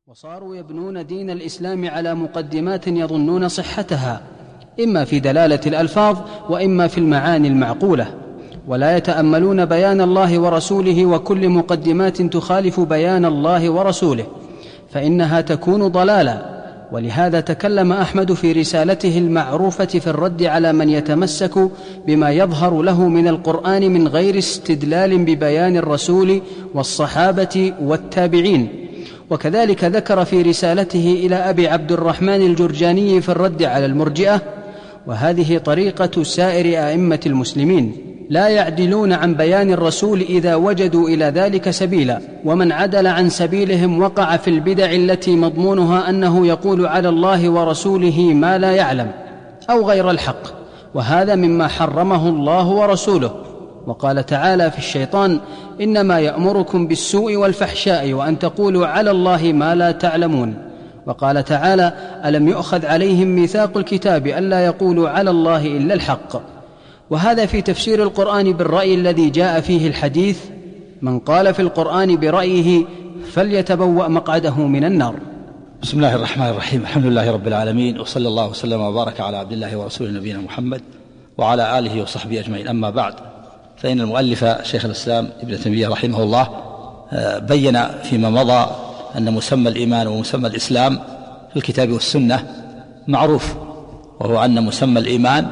وصاروا يبنون دين الإسلام على مقدمات يظنون صحتها، إما في دلالة الألفاظ وإما في المعاني المعقولة، ولا يتأملون بيان الله ورسوله، وكل مقدمات تخالف بيان الله ورسوله فإنها تكون ضلالا. ولهذا تكلم أحمد في رسالته المعروفة في الرد على من يتمسك بما يظهر له من القرآن من غير استدلال ببيان الرسول والصحابة والتابعين. وكذلك ذكر في رسالته إلى أبي عبد الرحمن الجرجاني في الرد على المرجئة: وهذه طريقة سائر أئمة المسلمين، لا يعدلون عن بيان الرسول إذا وجدوا إلى ذلك سبيلا، ومن عدل عن سبيلهم وقع في البدع التي مضمونها أنه يقول على الله ورسوله ما لا يعلم أو غير الحق، وهذا مما حرمه الله ورسوله. وقال تعالى في الشيطان: إنما يأمركم بالسوء والفحشاء وأن تقولوا على الله ما لا تعلمون. وقال تعالى: ألم يؤخذ عليهم ميثاق الكتاب ألا يقولوا على الله إلا الحق. وهذا في تفسير القرآن بالرأي الذي جاء فيه الحديث: من قال في القرآن برأيه فليتبوأ مقعده من النار. بسم الله الرحمن الرحيم. الحمد لله رب العالمين، وصلى الله وسلم وبارك على عبد الله ورسوله نبينا محمد وعلى آله وصحبه أجمعين. أما بعد، فإن المؤلف شيخ الإسلام ابن تيمية رحمه الله بين فيما مضى أن مسمى الإيمان ومسمى الإسلام في الكتاب والسنة معروف، وهو أن مسمى الإيمان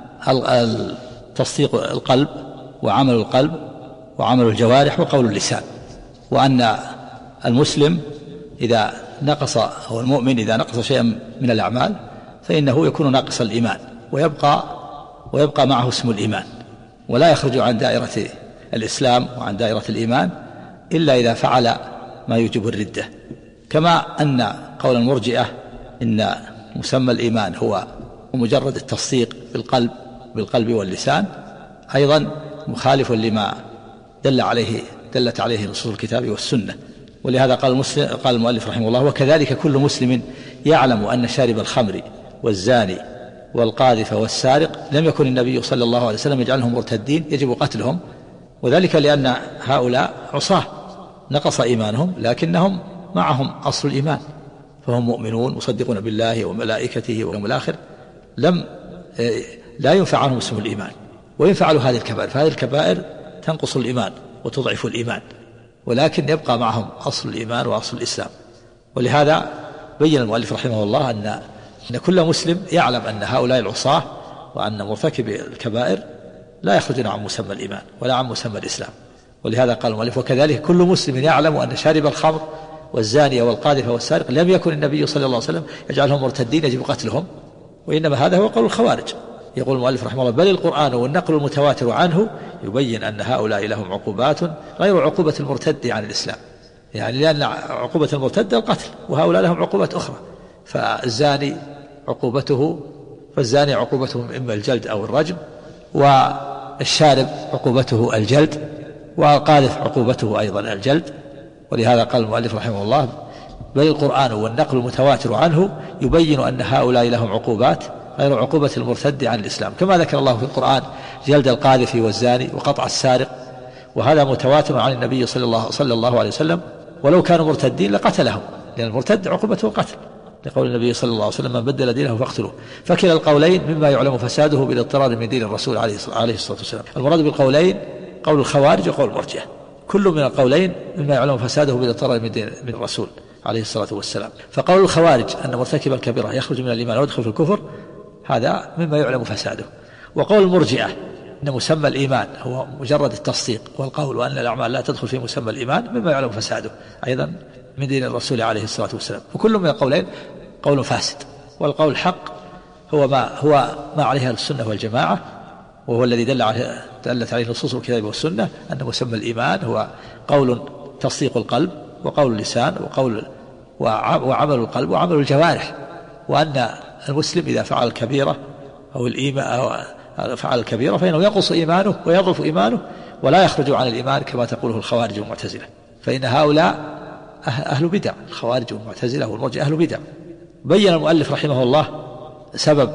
تصديق القلب وعمل القلب وعمل الجوارح وقول اللسان، وأن المسلم إذا نقص أو المؤمن إذا نقص شيئا من الأعمال فإنه يكون ناقص الإيمان، ويبقى معه اسم الإيمان، ولا يخرج عن دائرة الإسلام وعن دائرة الإيمان إلا إذا فعل ما يوجب الردة. كما أن قول المرجئة إن مسمى الإيمان هو مجرد التصديق بالقلب واللسان أيضا مخالف لما دلت عليه نصوص الكتاب والسنة. ولهذا قال المؤلف رحمه الله: وكذلك كل مسلم يعلم أن شارب الخمر والزاني والقاذف والسارق لم يكن النبي صلى الله عليه وسلم يجعلهم مرتدين يجب قتلهم، وذلك لأن هؤلاء عصاة نقص إيمانهم لكنهم معهم أصل الإيمان، فهم مؤمنون مصدقون بالله وملائكته واليوم الآخر، لا ينفع عنهم اسم الإيمان، وإن فعلوا هذه الكبائر فهذه الكبائر تنقص الإيمان وتضعف الإيمان، ولكن يبقى معهم أصل الإيمان وأصل الإسلام. ولهذا بين المؤلف رحمه الله أن كل مسلم يعلم أن هؤلاء العصاة وأن مرتكبي الكبائر لا يخرجون عن مسمى الإيمان ولا عن مسمى الإسلام. ولهذا قال المؤلف: وكذلك كل مسلم يعلم أن شارب الخمر والزاني والقاذف والسارق لم يكن النبي صلى الله عليه وسلم يجعلهم مرتدين يجب قتلهم، وإنما هذا هو قول الخوارج. يقول المؤلف رحمه الله: بل القرآن والنقل المتواتر عنه يبين أن هؤلاء لهم عقوبات غير عقوبة المرتد عن الإسلام، يعني لأن عقوبة المرتد القتل، وهؤلاء لهم عقوبات أخرى. فالزاني عقوبته إما الجلد أو الرجم، والشارب عقوبته الجلد، والقاذف عقوبته أيضا الجلد. ولهذا قال المؤلف رحمه الله: بل القرآن والنقل المتواتر عنه يبين أن هؤلاء لهم عقوبات غير عقوبة المرتد عن الإسلام، كما ذكر الله في القرآن جلد القاذف والزاني وقطع السارق، وهذا متواتر عن النبي صلى الله عليه وسلم، ولو كانوا مرتدين لقتلهم، لأن المرتد عقوبته القتل، لقول النبي صلى الله عليه وسلم: من بدل دينه فاقتلوه. فكلا القولين مما يعلم فساده بالاضطرار من دين الرسول عليه الصلاة والسلام. المراد بالقولين قول الخوارج وقول المرجئة، كل من القولين مما يعلم فساده بالاضطرار من الرسول عليه الصلاة والسلام. فقول الخوارج أن مرتكب الكبيرة يخرج من الإيمان ويدخل في الكفر هذا مما يعلم فساده، وقول المرجئة أن مسمى الإيمان هو مجرد التصديق والقول وأن الأعمال لا تدخل في مسمى الإيمان مما يعلم فساده أيضا من دين الرسول عليه الصلاة والسلام. وكل من القولين قول فاسد، والقول الحق هو ما عليها السنة والجماعة، وهو الذي دلت عليه نصوص الكتاب والسنة، أن مسمى الإيمان هو قول تصديق القلب وقول اللسان وعمل القلب وعمل الجوارح، وأن المسلم إذا فعل الكبيرة أو فعل الكبيرة فإنه ينقص إيمانه ويضعف إيمانه ولا يخرج عن الإيمان كما تقوله الخوارج والمعتزلة، فإن هؤلاء أهل بدع، الخوارج والمعتزلة والمرجئة أهل بدع. بين المؤلف رحمه الله سبب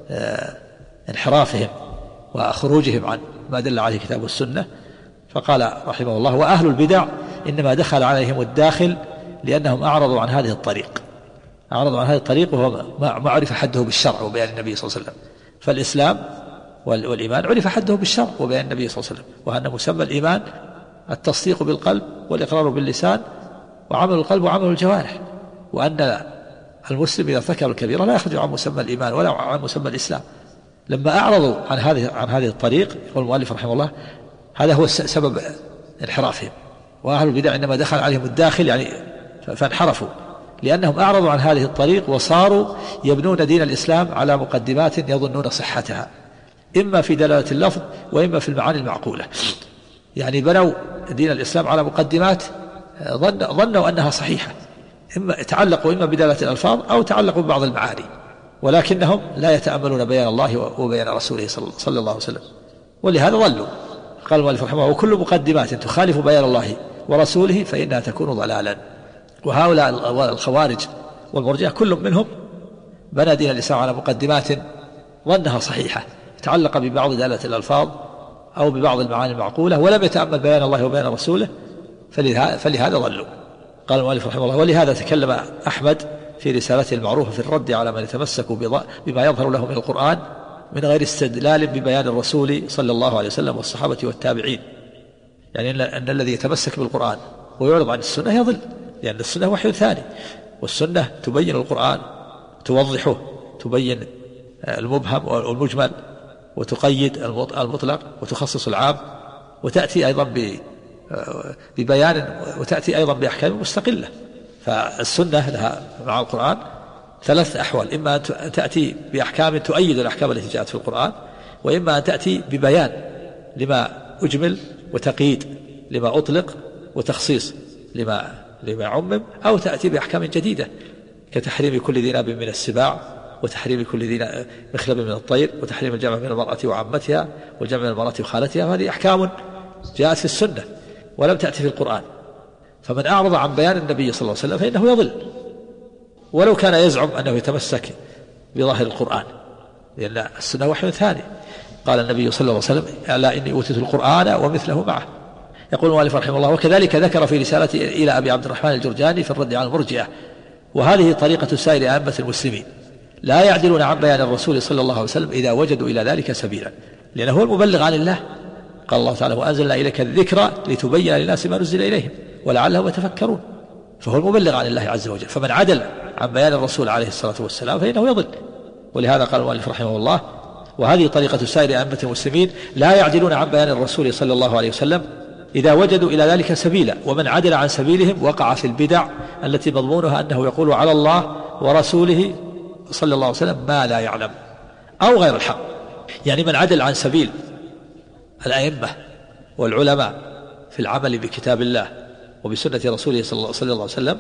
انحرافهم وخروجهم عن ما دل عليه كتاب السنة، فقال رحمه الله: وأهل البدع إنما دخل عليهم الداخل لأنهم أعرضوا عن هذه الطريق، أعرضوا عن هذه الطريق، وهو ما عرف حده بالشرع وبيان النبي صلى الله عليه وسلم. فالإسلام والإيمان عرف حده بالشرع وبيان النبي صلى الله عليه وسلم، وأن مسمى الإيمان التصديق بالقلب والإقرار باللسان وعمل القلب وعمل الجوارح، وأن المسلم إذا ارتكب الكبيرة لا يخرج عن مسمى الإيمان ولا عن مسمى الإسلام. لما أعرضوا عن هذه الطريق، يقول المؤلف رحمه الله هذا هو سبب انحرافهم. وأهل البدع إنما دخل عليهم الداخل يعني فانحرفوا، لأنهم أعرضوا عن هذه الطريق وصاروا يبنون دين الإسلام على مقدمات يظنون صحتها، إما في دلالة اللفظ وإما في المعاني المعقولة. يعني بنوا دين الإسلام على مقدمات ظنوا أنها صحيحة، إما تعلقوا إما بدلالة الألفاظ أو تعلقوا ببعض المعاني، ولكنهم لا يتأملون بيان الله وبيان رسوله صلى الله عليه وسلم، ولهذا ضلوا. قال المؤلف رحمه الله: وكل مقدمات تخالف بيان الله ورسوله فإنها تكون ضلالا. وهؤلاء الخوارج والمرجئة كل منهم بنى دين الإسلام على مقدمات ظنها صحيحة، تعلق ببعض دلالة الألفاظ أو ببعض المعاني المعقولة، ولم يتأمل بيان الله وبيان رسوله، فلهذا ضلوا. قال المؤلف رحمه الله: ولهذا تكلم أحمد في رسالته المعروفة في الرد على من يتمسك بما يظهر له من القرآن من غير استدلال ببيان الرسول صلى الله عليه وسلم والصحابة والتابعين. يعني أن الذي يتمسك بالقرآن ويعرض عن السنة يضل، لأن السنة وحي ثاني، والسنة تبين القرآن، توضحه، تبين المبهم والمجمل، وتقيد المطلق، وتخصص العام، وتأتي أيضا ببيان، وتأتي أيضا بأحكام مستقلة. فالسنة لها مع القرآن ثلاث أحوال: إما أن تأتي بأحكام تؤيد الأحكام التي جاءت في القرآن، وإما أن تأتي ببيان لما أجمل، وتقييد لما أطلق، وتخصيص لما عمم، أو تأتي بأحكام جديدة كتحريم كل ذي ناب من السباع، وتحريم كل ذي مخلب من الطير، وتحريم الجمع من المرأة وعمتها، والجمع من المرأة وخالتها. وهذه أحكام جاءت في السنة ولم تأتي في القرآن. فمن أعرض عن بيان النبي صلى الله عليه وسلم فإنه يضل، ولو كان يزعم أنه يتمسك بظاهر القرآن، لأن السنة وحي ثاني. قال النبي صلى الله عليه وسلم: ألا إني أوتيت القرآن ومثله معه. يقول المؤلف رحمه الله: وكذلك ذكر في رسالته إلى أبي عبد الرحمن الجرجاني في الرد على المرجئة: وهذه طريقة سائر أئمة المسلمين، لا يعدلون عن بيان الرسول صلى الله عليه وسلم إذا وجدوا إلى ذلك سبيلا، لأنه هو المبلغ عن الله. قال الله تعالى: وأنزلنا إليك الذكر لتبين للناس ما نزل إليهم ولعلهم يتفكرون. فهو المبلغ عن الله عز وجل، فمن عدل عن بيان الرسول عليه الصلاة والسلام فإنه يضل. ولهذا قال المؤلف رحمه الله: وهذه طريقة سائر أئمة المسلمين، لا يعدلون عن بيان الرسول صلى الله عليه وسلم إذا وجدوا إلى ذلك سبيلا، ومن عدل عن سبيلهم وقع في البدع التي مضمونها أنه يقول على الله ورسوله صلى الله عليه وسلم ما لا يعلم أو غير الحق. يعني من عدل عن سبيل الأئمة والعلماء في العمل بكتاب الله وبسنة رسوله صلى الله عليه وسلم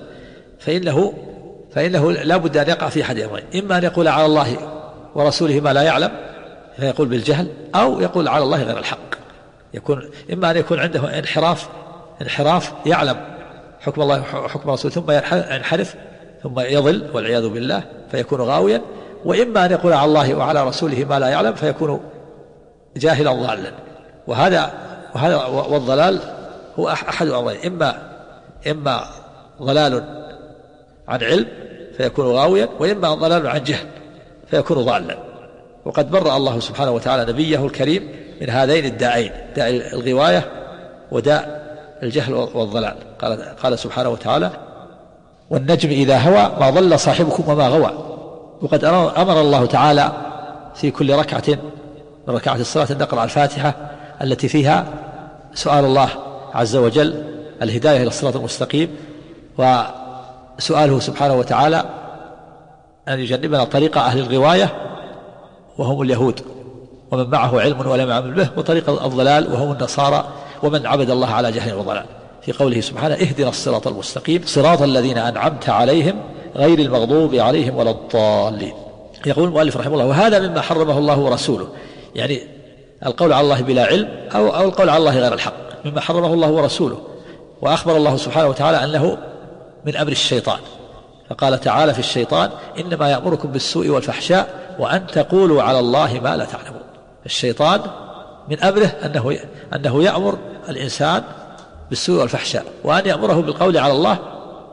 فإنه لا بد أن يقع في أحد أمرين: إما أن يقول على الله ورسوله ما لا يعلم فيقول بالجهل، أو يقول على الله غير الحق. إما أن يكون عنده انحراف يعلم حكم الله وحكم رسوله ثم ينحرف ثم يضل والعياذ بالله فيكون غاويا، وإما أن يقول على الله وعلى رسوله ما لا يعلم فيكون جاهلا ضالا. وهذا والضلال هو أحد أمرين: إما ضلال عن علم فيكون غاويا، وإما ضلال عن جهل فيكون ضالا. وقد برأ الله سبحانه وتعالى نبيه الكريم من هذين الداعين، داء الغواية وداء الجهل والضلال. قال سبحانه وتعالى: والنجم إذا هوى ما ضل صاحبكم وما غوى. وقد أمر الله تعالى في كل ركعة من ركعات الصلاة أن نقرأ الفاتحة التي فيها سؤال الله عز وجل الهداية إلى الصراط المستقيم، وسؤاله سبحانه وتعالى أن يجنبنا طريق أهل الغواية وهم اليهود ومن معه علم ولم يعمل به، وطريق الضلال وهم النصارى ومن عبد الله على جهل وضلال، في قوله سبحانه: اهدنا الصراط المستقيم صراط الذين أنعمت عليهم غير المغضوب عليهم ولا الضالين. يقول المؤلف رحمه الله: وهذا مما حرمه الله ورسوله، يعني القول على الله بلا علم أو القول على الله غير الحق، مما حرمه الله ورسوله. وأخبر الله سبحانه وتعالى أنه من أمر الشيطان، فقال تعالى في الشيطان: إنما يأمركم بالسوء والفحشاء وأن تقولوا على الله ما لا تعلمون. الشيطان من أمره أنه يأمر الإنسان بالسوء والفحشاء، وأن يأمره بالقول على الله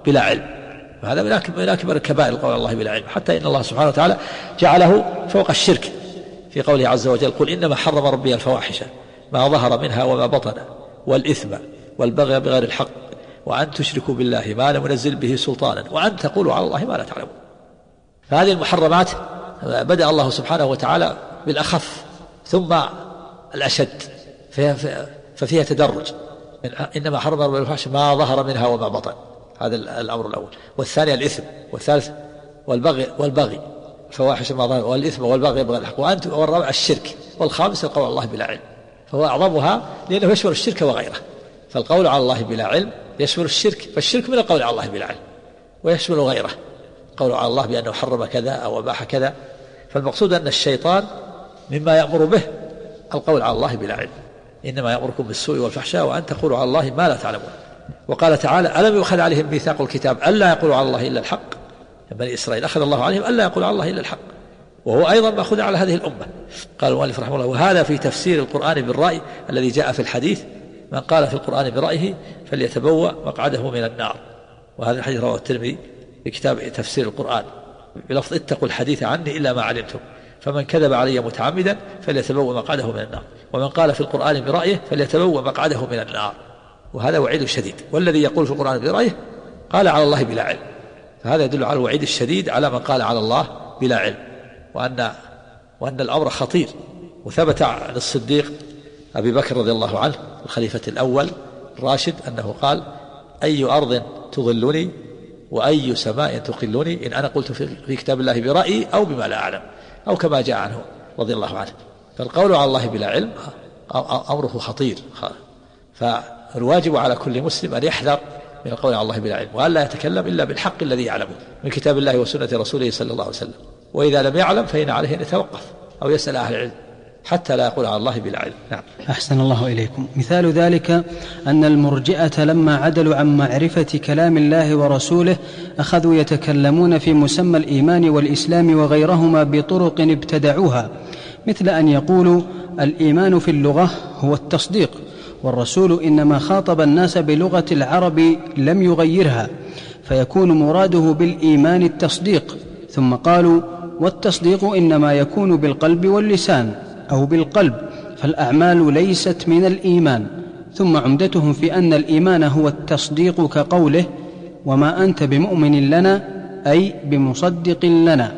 بلا علم، وهذا من أكبر الكبائر القول على الله بلا علم، حتى إن الله سبحانه وتعالى جعله فوق الشرك في قوله عز وجل: قل إنما حرم ربي الفواحش ما ظهر منها وما بطن والإثم والبغي بغير الحق وأن تشركوا بالله ما لم ينزل به سلطانا وأن تقولوا على الله ما لا تعلمون. فهذه المحرمات بدأ الله سبحانه وتعالى بالأخف ثم الأشد، ففيها تدرج. إنما حرم ربي الفواحش ما ظهر منها وما بطن، هذا الأمر الأول. والثاني الإثم، والثالث والبغي الفواحش ما ظهر والإثم والبغي بغير الحق والرابع الشرك، والخامس القول على الله بلا علم، فهو أعظمها لأنه يشمل الشرك وغيره. فالقول على الله بلا علم يشمل الشرك، فالشرك من القول على الله بلا علم، ويشمل غيره، قول على الله بأنه حرم كذا أو أباح كذا. فالمقصود أن الشيطان مما يأمر به القول على الله بلا علم، إنما يأمركم بالسوء والفحشاء وأن تقولوا على الله ما لا تعلمون. وقال تعالى: ألم يؤخذ عليهم ميثاق الكتاب ألا يقولوا على الله إلا الحق. بني إسرائيل أخذ الله عليهم ألا يقولوا على الله إلا الحق، وهو أيضا مأخوذ على هذه الأمة. قال المؤلف رحمه الله: وهذا في تفسير القرآن بالرأي الذي جاء في الحديث: من قال في القرآن برأيه فليتبوأ مقعده من النار. وهذا الحديث رواه الترمذي في كتاب تفسير القرآن بلفظ: اتقوا الحديث عني إلا ما علمتم، فمن كذب علي متعمدا فليتبوأ مقعده من النار، ومن قال في القرآن برأيه فليتبوأ مقعده من النار. وهذا وعيد شديد، والذي يقول في القرآن برأيه قال على الله بلا علم، فهذا يدل على الوعيد الشديد على من قال على الله بلا علم، وأن الأمر خطير. وثبت عن الصديق أبي بكر رضي الله عنه الخليفة الأول الراشد أنه قال: أي أرض تظلني وأي سماء تقلني إن أنا قلت في كتاب الله برأيي أو بما لا أعلم، أو كما جاء عنه رضي الله عنه. فالقول على الله بلا علم أمره خطير، فالواجب على كل مسلم أن يحذر من القول على الله بلا علم، وأن لا يتكلم إلا بالحق الذي يعلمه من كتاب الله وسنة رسوله صلى الله عليه وسلم. وإذا لم يعلم فإن عليه أن يتوقف أو يسأل أهل العلم حتى لا يقول على الله بلا علم. نعم. أحسن الله إليكم. مثال ذلك أن المرجئة لما عدلوا عن معرفة كلام الله ورسوله أخذوا يتكلمون في مسمى الإيمان والإسلام وغيرهما بطرق ابتدعوها، مثل أن يقولوا: الإيمان في اللغة هو التصديق، والرسول إنما خاطب الناس بلغة العرب لم يغيرها، فيكون مراده بالإيمان التصديق. ثم قالوا: والتصديق إنما يكون بالقلب واللسان أو بالقلب، فالأعمال ليست من الإيمان. ثم عمدتهم في أن الإيمان هو التصديق كقوله: وما أنت بمؤمن لنا، أي بمصدق لنا.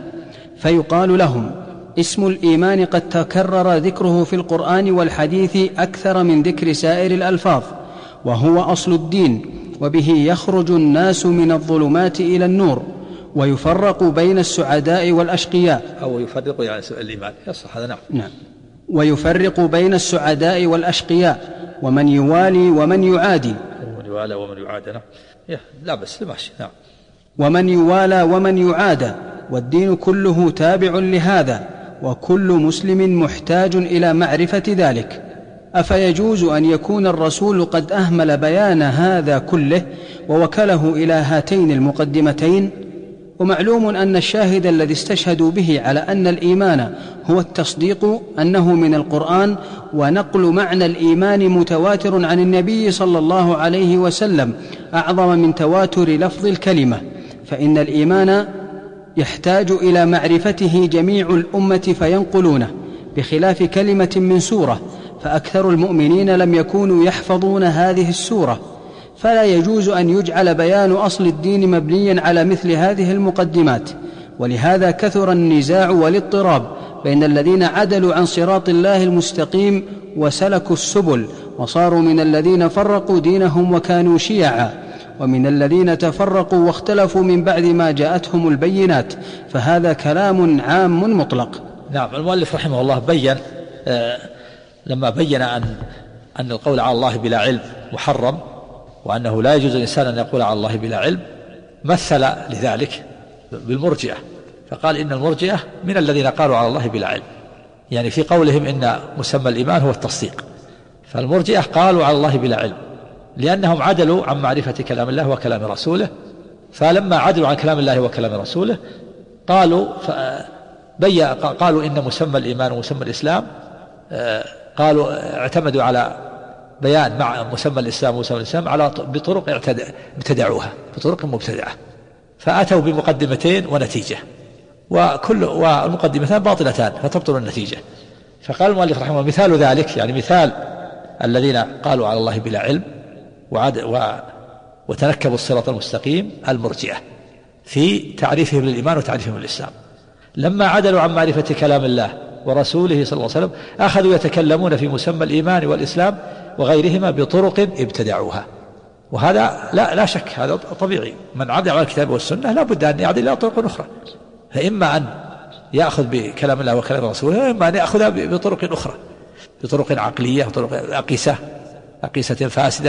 فيقال لهم: اسم الإيمان قد تكرر ذكره في القرآن والحديث أكثر من ذكر سائر الألفاظ، وهو أصل الدين، وبه يخرج الناس من الظلمات إلى النور، ويفرق بين السعداء والأشقياء. أو يفرق يعني الإيمان يصح هذا. نعم. ويفرق بين السعداء والأشقياء، ومن يوالي ومن يعادي. ومن يوالى ومن يعادى. نعم. لا بس ماشي. نعم. ومن يوالى ومن يعادى، والدين كله تابع لهذا، وكل مسلم محتاج إلى معرفة ذلك. أفيجوز أن يكون الرسول قد أهمل بيان هذا كله ووكله إلى هاتين المقدمتين؟ ومعلوم أن الشاهد الذي استشهدوا به على أن الإيمان هو التصديق أنه من القرآن، ونقل معنى الإيمان متواتر عن النبي صلى الله عليه وسلم أعظم من تواتر لفظ الكلمة، فإن الإيمان يحتاج إلى معرفته جميع الأمة فينقلونه، بخلاف كلمة من سورة، فأكثر المؤمنين لم يكونوا يحفظون هذه السورة. فلا يجوز أن يجعل بيان أصل الدين مبنيا على مثل هذه المقدمات. ولهذا كثر النزاع والاضطراب بين الذين عدلوا عن صراط الله المستقيم وسلكوا السبل، وصاروا من الذين فرقوا دينهم وكانوا شيعا، ومن الذين تفرقوا واختلفوا من بعد ما جاءتهم البينات. فهذا كلام عام مطلق. نعم. المؤلف رحمه الله بين لما بين أن القول على الله بلا علم محرم، وأنه لا يجوز الإنسان أن يقول على الله بلا علم، مثل لذلك بالمرجئة، فقال إن المرجئة من الذين قالوا على الله بلا علم، يعني في قولهم إن مسمى الإيمان هو التصديق. فالمرجئة قالوا على الله بلا علم لأنهم عدلوا عن معرفة كلام الله وكلام رسوله، فلما عدلوا عن كلام الله وكلام رسوله قالوا إن مسمى الإيمان ومسمى الإسلام، قالوا اعتمدوا على بيان مع مسمى الإسلام ومسمى الإسلام بطرق ابتدعوها، بطرق مبتدعة، فأتوا بمقدمتين ونتيجة، والمقدمتان باطلتان فتبطل النتيجة. فقال المؤلف رحمه الله مثال ذلك، يعني مثال الذين قالوا على الله بلا علم وتنكبوا الصراط المستقيم المرجئة في تعريفهم للإيمان وتعريفهم للإسلام، لما عدلوا عن معرفة كلام الله ورسوله صلى الله عليه وسلم أخذوا يتكلمون في مسمى الإيمان والإسلام وغيرهما بطرق ابتدعوها. وهذا لا شك هذا طبيعي، من عدل على الكتاب والسنة لا بد أن يعدل إلى طرق أخرى، فإما أن يأخذ بكلام الله وكلام رسوله، وإما أن يأخذها بطرق أخرى، بطرق عقلية وطرق أقيسة فاسدة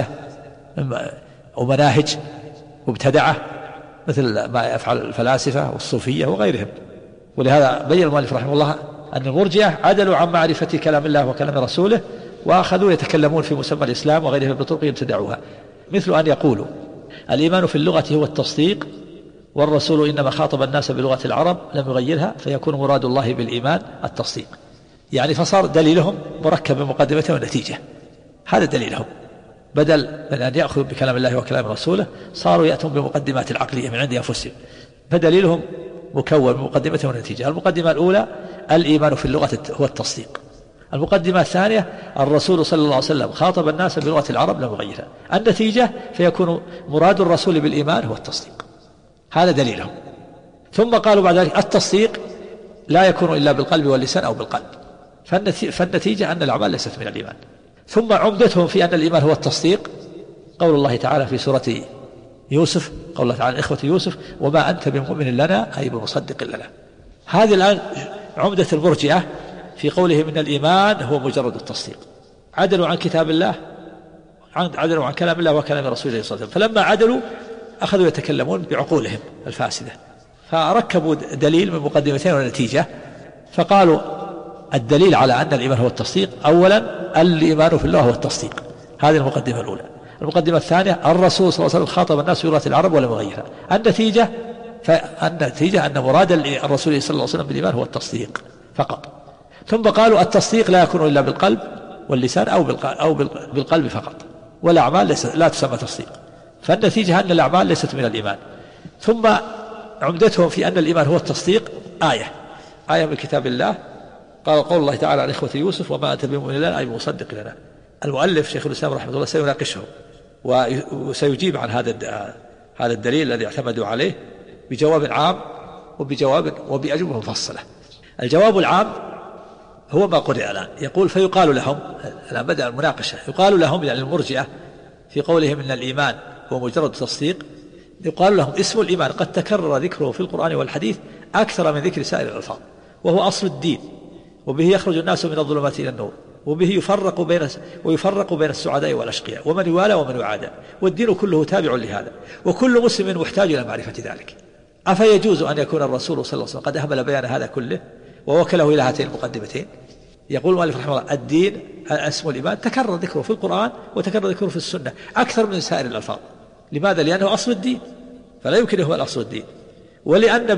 ومناهج مبتدعة مثل ما يفعل الفلاسفة والصوفية وغيرهم. ولهذا بين المؤلف رحمه الله أن المرجئة عدلوا عن معرفة كلام الله وكلام رسوله وأخذوا يتكلمون في مسمى الإسلام وغيره بطرق ابتدعوها، مثل أن يقولوا الإيمان في اللغة هو التصديق، والرسول إنما خاطب الناس بلغة العرب لم يغيرها، فيكون مراد الله بالإيمان التصديق. يعني فصار دليلهم مركب من مقدمة ونتيجة، هذا دليلهم، بدل من أن يأخذوا بكلام الله وكلام رسوله صاروا يأتون بمقدمات العقلية من عند أنفسهم، فدليلهم مكون من مقدمة ونتيجة. المقدمة الأولى الإيمان في اللغة هو التصديق، المقدمة الثانية الرسول صلى الله عليه وسلم خاطب الناس بلغة العرب لم يغيرها، النتيجة فيكون مراد الرسول بالإيمان هو التصديق، هذا دليلهم. ثم قالوا بعد ذلك التصديق لا يكون إلا بالقلب واللسان أو بالقلب، فالنتيجة أن الأعمال ليست من الإيمان. ثم عمدتهم في أن الإيمان هو التصديق قول الله تعالى في سورة يوسف، قول الله تعالى إخوة يوسف وما أنت بمؤمن لنا أي بمصدق لنا. هذه الآن عمدة المرجئة في قولهم إن الإيمان هو مجرد التصديق، عدلوا عن كتاب الله، عدلوا عن كلام الله وكلام رسوله صلى الله عليه وسلم، فلما عدلوا أخذوا يتكلمون بعقولهم الفاسدة، فركبوا دليل من مقدمتين ونتيجة، فقالوا الدليل على أن الإيمان هو التصديق أولا الإيمان في الله هو التصديق، هذه المقدمة الأولى. المقدمة الثانية الرسول صلى الله عليه وسلم خاطب الناس بلغة العرب ولم يغيرها، النتيجة أن مراد الرسول صلى الله عليه وسلم بالإيمان هو التصديق فقط. ثم قالوا التصديق لا يكون إلا بالقلب واللسان أو بالقلب فقط، والأعمال لا تسمى تصديق، فالنتيجة أن الأعمال ليست من الإيمان. ثم عمدتهم في أن الإيمان هو التصديق آية من كتاب الله، قال قول الله تعالى عن إخوة يوسف وما أنت بمؤمن لنا أي مصدق لنا. المؤلف شيخ الإسلام رحمه الله سيناقشه وسيجيب عن هذا الدليل الذي اعتمدوا عليه بجواب عام وبأجوبة مفصلة. الجواب العام هو ما قرئ الآن، يقول فيقال لهم، الآن بدأ المناقشة، يقال لهم يعني المرجئة في قولهم إن الإيمان هو مجرد تصديق، يقال لهم اسم الإيمان قد تكرر ذكره في القرآن والحديث أكثر من ذكر سائر الألفاظ، وهو أصل الدين، وبه يخرج الناس من الظلمات إلى النور، وبه يفرق بين السعداء والأشقياء ومن يوالى ومن يعادى، والدين كله تابع لهذا، وكل مسلم محتاج إلى معرفة ذلك. أفيجوز أن يكون الرسول صلى الله عليه وسلم قد أهمل بيان هذا كله ووكله إلى هاتين المقدمتين؟ يقول المؤلف رحمه الله الدين اسم الإيمان تكرر ذكره في القرآن وتكرر ذكره في السنة أكثر من سائر الألفاظ. لماذا؟ لأنه أصل الدين، فلا يمكن هو الأصل الدين، ولأن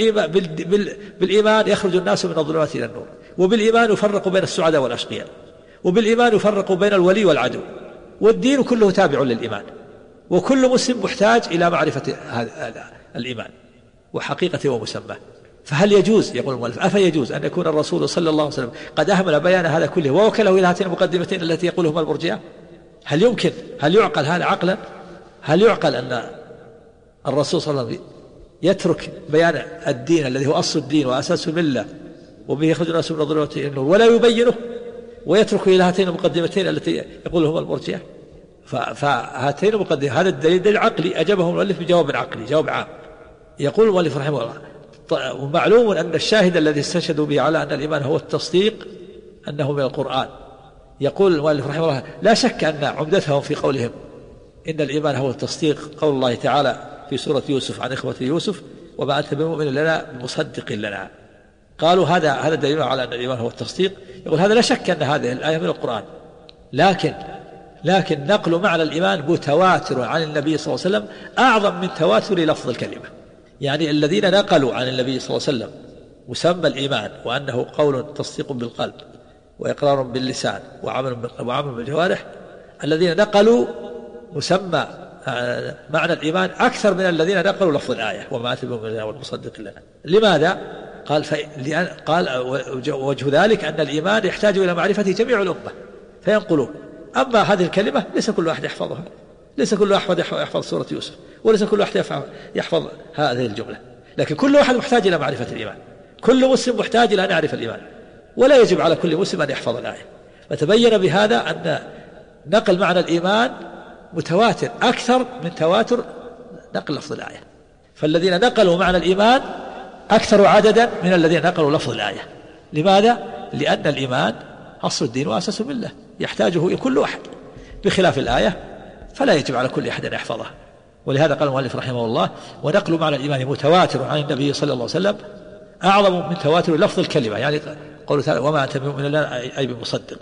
بالإيمان يخرج الناس من الظلمات إلى النور، وبالإيمان يفرق بين السعداء والأشقياء، وبالإيمان يفرق بين الولي والعدو، والدين كله تابع للإيمان، وكل مسلم محتاج إلى معرفة الإيمان وحقيقته ومسماه. فهل يجوز، يقول المؤلف أفيجوز أن يكون الرسول صلى الله عليه وسلم قد أهمل بيان هذا كله ووكله إلى هاتين المقدمتين التي يقولهما المرجئة؟ هل يمكن، هل يعقل هذا عقلا؟ هل يعقل أن الرسول صلى الله عليه وسلم يترك بيان الدين الذي هو أصل الدين وأساس الملة وبه يخرج الناس من الظلمات إلى النور ولا يبينه ويترك إلى هاتين المقدمتين التي يقولهما المرجئة؟ فهاتين المقدمتين هذا الدليل عقلي أجابهم المؤلف بجواب عقلي، جواب عام. يقول المؤلف رحمه الله ومعلوم أن الشاهد الذي استشهدوا به على أن الإيمان هو التصديق أنه من القرآن. يقول المؤلف رحمه الله لا شك أن عمدتهم في قولهم إن الإيمان هو التصديق قول الله تعالى في سورة يوسف عن إخوة يوسف وما أنت بمؤمن لنا بمصدق لنا، قالوا هذا دليل على أن الإيمان هو التصديق. يقول هذا لا شك أن هذه الآية من القرآن، لكن نقل معنى الإيمان متواتر عن النبي صلى الله عليه وسلم أعظم من تواتر لفظ الكلمة. يعني الذين نقلوا عن النبي صلى الله عليه وسلم مسمى الإيمان وأنه قول تصديق بالقلب وإقرار باللسان وعمل بالجوارح الذين نقلوا مسمى معنى الإيمان أكثر من الذين نقلوا لفظ الآية وما أنت بمؤمن والمصدق لنا. لماذا؟ قال وجه ذلك أن الإيمان يحتاج إلى معرفة جميع الأمة فينقلون. أما هذه الكلمة ليس كل واحد يحفظها، ليس كل واحد يحفظ سورة يوسف، وليس كل واحد يحفظ هذه الجملة، لكن كل واحد محتاج إلى معرفة الإيمان. كل مسلم محتاج إلى أن يعرف الإيمان، ولا يجب على كل مسلم أن يحفظ الآية. فتبين بهذا أن نقل معنى الإيمان متواتر أكثر من تواتر نقل لفظ الآية. فالذين نقلوا معنى الإيمان أكثر عددا من الذين نقلوا لفظ الآية. لماذا؟ لأن الإيمان أصل الدين وأساس الملة، يحتاجه كل واحد، بخلاف الآية فلا يجب على كل أحد أن يحفظها. ولهذا قال المؤلف رحمه الله: ونقل معنى الإيمان متواتر عن النبي صلى الله عليه وسلم أعظم من تواتر لفظ الكلمة، يعني قوله تعالى: وما أنت بمؤمن لنا أي بمصدق.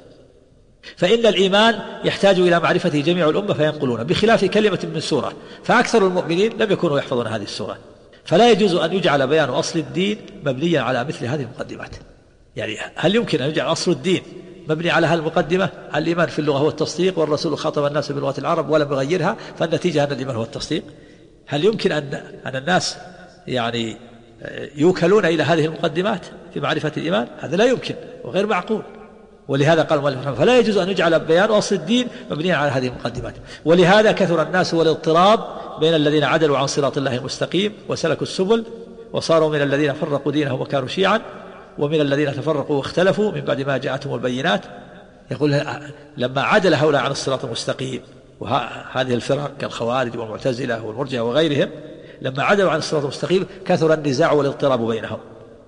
فإن الإيمان يحتاج إلى معرفته جميع الأمة فينقلون، بخلاف كلمة من سورة، فأكثر المؤمنين لم يكونوا يحفظون هذه السورة. فلا يجوز أن يجعل بيان أصل الدين مبنيا على مثل هذه المقدمات. يعني هل يمكن أن يجعل أصل الدين مبني على هذه المقدمة؟ الإيمان في اللغة هو التصديق، والرسول خاطب الناس بلغة العرب ولم يغيرها، فالنتيجة أن الإيمان هو التصديق. هل يمكن أن الناس يعني يوكلون إلى هذه المقدمات في معرفة الإيمان؟ هذا لا يمكن وغير معقول. ولهذا قال المؤلف رحمه الله: فلا يجوز أن يجعل بيان أصل الدين مبنيا على هذه المقدمات. ولهذا كثر الناس والاضطراب بين الذين عدلوا عن صراط الله المستقيم وسلكوا السبل وصاروا من الذين فرقوا دينهم وكانوا شيعا ومن الذين تفرقوا واختلفوا من بعد ما جاءتهم البينات. يقول لما عدل هؤلاء عن الصراط المستقيم، وهذه الفرق كالخوارج والمعتزلة والمرجئة وغيرهم، لما عدلوا عن الصراط المستقيم كثر النزاع والاضطراب بينهم.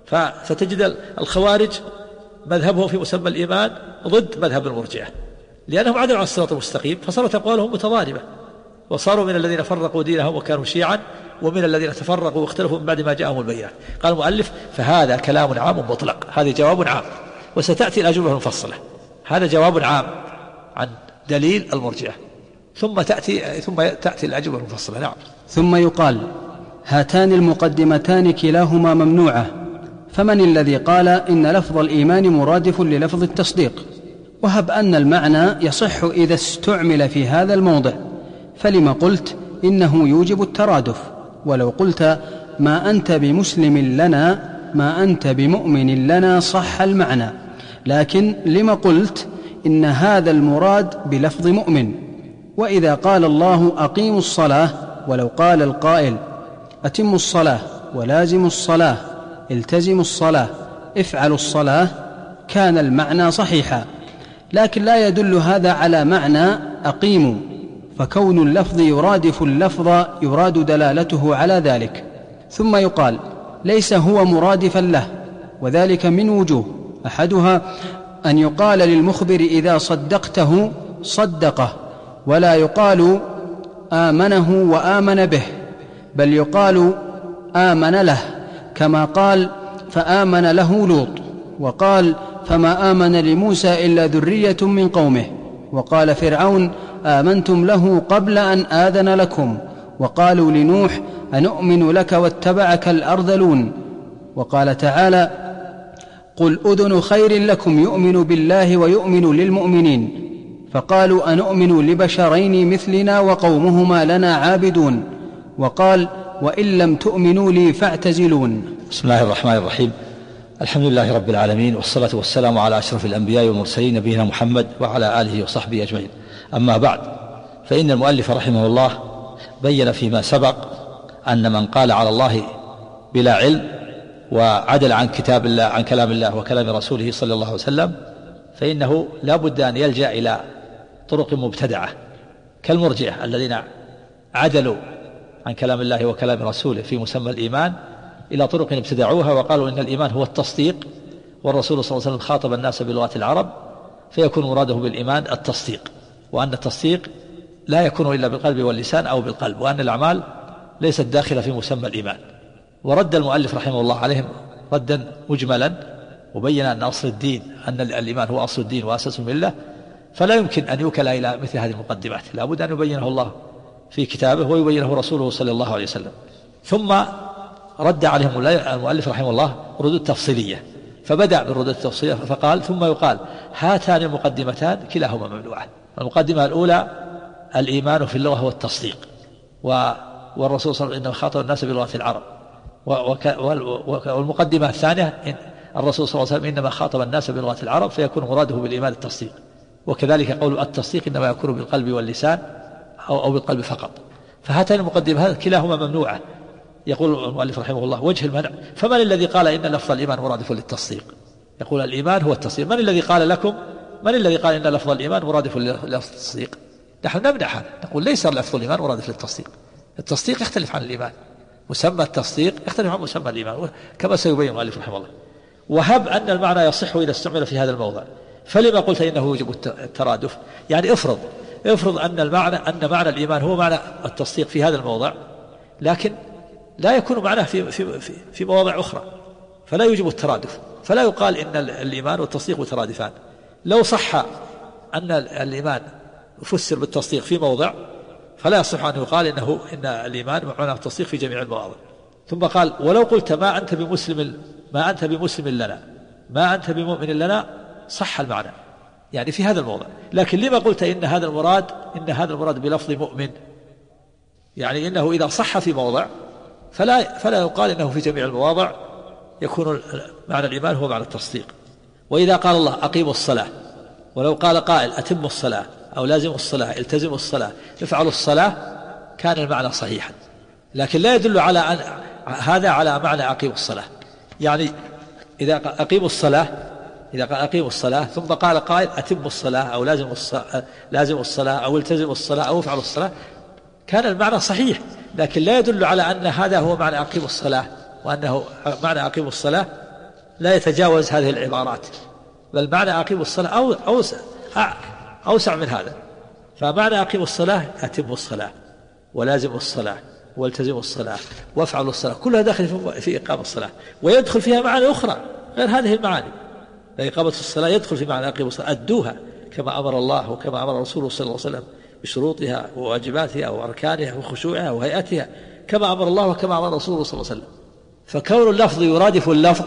فتجد الخوارج مذهبهم في مسمى الإيمان ضد مذهب المرجئة، لأنهم عدلوا عن الصراط المستقيم فصارت أقوالهم متضاربة، وصاروا من الذين فرقوا دينهم وكانوا شيعا ومن الذين تفرقوا واختلفوا من بعد ما جاءهم البينات. قال المؤلف: فهذا كلام عام مطلق، هذا جواب عام، وستأتي الأجوبة المفصلة. هذا جواب عام عن دليل المرجئة، ثم تأتي الأجوبة المفصلة. نعم. ثم يقال: هاتان المقدمتان كلاهما ممنوعة، فمن الذي قال إن لفظ الإيمان مرادف للفظ التصديق؟ وهب أن المعنى يصح إذا استعمل في هذا الموضع، فلما قلت إنه يوجب الترادف؟ ولو قلت ما أنت بمسلم لنا ما أنت بمؤمن لنا صح المعنى، لكن لما قلت إن هذا المراد بلفظ مؤمن؟ وإذا قال الله أقيموا الصلاة، ولو قال القائل أتموا الصلاة ولازموا الصلاة التزموا الصلاة افعلوا الصلاة، كان المعنى صحيحا، لكن لا يدل هذا على معنى أقيموا، فكون اللفظ يرادف اللفظ يراد دلالته على ذلك. ثم يقال: ليس هو مرادفا له، وذلك من وجوه: أحدها أن يقال للمخبر إذا صدقته صدقه، ولا يقال آمنه وآمن به، بل يقال آمن له، كما قال فآمن له لوط، وقال فما آمن لموسى إلا ذرية من قومه، وقال فرعون آمنتم له قبل أن آذن لكم، وقالوا لنوح أنؤمن لك واتبعك الأرذلون، وقال تعالى قل أذن خير لكم يؤمن بالله ويؤمن للمؤمنين، فقالوا أنؤمن لبشرين مثلنا وقومهما لنا عابدون، وقال وإن لم تؤمنوا لي فاعتزلون. بسم الله الرحمن الرحيم. الحمد لله رب العالمين، والصلاة والسلام على أشرف الأنبياء والمرسلين نبينا محمد وعلى آله وصحبه أجمعين. أما بعد، فإن المؤلف رحمه الله بين فيما سبق أن من قال على الله بلا علم وعدل عن كتاب الله عن كلام الله وكلام رسوله صلى الله عليه وسلم، فإنه لا بد أن يلجأ إلى طرق مبتدعة كالمرجئة الذين عدلوا عن كلام الله وكلام رسوله في مسمى الإيمان إلى طرق ابتدعوها، وقالوا إن الإيمان هو التصديق، والرسول صلى الله عليه وسلم خاطب الناس بلغة العرب، فيكون مراده بالإيمان التصديق، وأن التصديق لا يكون إلا بالقلب واللسان أو بالقلب، وأن الأعمال ليست داخلة في مسمى الإيمان. ورد المؤلف رحمه الله عليهم ردا مجملا، وبين أن أصل الدين أن الإيمان هو أصل الدين وأساس الملة، فلا يمكن أن يوكل إلى مثل هذه المقدمات، لا بد أن يبينه الله في كتابه ويبينه رسوله صلى الله عليه وسلم. ثم رد عليهم المؤلف رحمه الله ردود تفصيلية، فبدأ بالردود التفصيلية فقال ثم يقال هاتان المقدمتان كلاهما ممنوعة. المقدمة الأولى الإيمان في اللغة هو التصديق، والرسول صلى الله عليه وسلم إنما خاطب الناس بلغة العرب. والمقدمة الثانية الرسول صلى الله عليه وسلم إنما خاطب الناس بلغة العرب، فيكون مراده بالإيمان التصديق. وكذلك قول التصديق إنما يكون بالقلب واللسان أو بالقلب فقط. فهاتين المقدمة كلاهما ممنوعة. يقول المؤلف رحمه الله وجه المنع. فمن الذي قال إن لفظ الإيمان مرادف للتصديق؟ يقول الإيمان هو التصديق. من الذي قال لكم؟ من الذي قال إن لفظ الإيمان مرادف للتصديق؟ نحن نمنع هذا، نقول ليس لفظ الإيمان مرادف للتصديق. التصديق يختلف عن الإيمان، مسمى التصديق يختلف عن مسمى الإيمان كما سيبين المؤلف رحمه الله. وهب أن المعنى يصح إذا استعمل في هذا الموضع، فلما قلت إنه يوجب الترادف؟ يعني افرض أن معنى الإيمان هو معنى التصديق في هذا الموضع، لكن لا يكون معناه في مواضع أخرى، فلا يوجب الترادف، فلا يقال إن الإيمان والتصديق مترادفان. لو صح أن الإيمان فسر بالتصديق في موضع، فلا يصح أن يقال إن الإيمان معناه التصديق في جميع المواضع. ثم قال ولو قلت ما أنت بمسلم لنا، ما أنت بمؤمن لنا، صح المعنى يعني في هذا الموضع. لكن لما قلت إن هذا المراد بلفظ مؤمن؟ يعني إنه إذا صح في موضع فلا يقال إنه في جميع المواضع يكون معنى الإيمان هو معنى التصديق. وإذا قال الله أقيموا الصلاة، ولو قال قائل أتموا الصلاة أو لازموا الصلاة، التزموا الصلاة، افعلوا الصلاة، كان المعنى صحيحا. لكن لا يدل على هذا على معنى أقيموا الصلاة. يعني إذا قال أقيموا الصلاة ثم قال قائل أتموا الصلاة أو لازموا الصلاة أو التزموا الصلاة أو افعلوا الصلاة، كان المعنى صحيح، لكن لا يدل على أن هذا هو معنى أقيموا الصلاة، وأنه معنى أقيموا الصلاة لا يتجاوز هذه العبارات، بل معنى أقيموا الصلاة أوسع من هذا. فمعنى أقيموا الصلاة أتموا الصلاة ولازموا الصلاة والتزموا الصلاة وافعلوا الصلاة، كلها داخل في إقامة الصلاة، ويدخل فيها معاني أخرى غير هذه المعاني. إقامة الصلاة يدخل في معنى أقيموا الصلاة، أدوها كما أمر الله وكما أمر رسوله صلى الله عليه وسلم بشروطها وواجباتها وأركانها وخشوعها وهيئتها، كما أمر الله وكما أمر رسوله صلى الله عليه وسلم. فكون اللفظ يرادف اللفظ،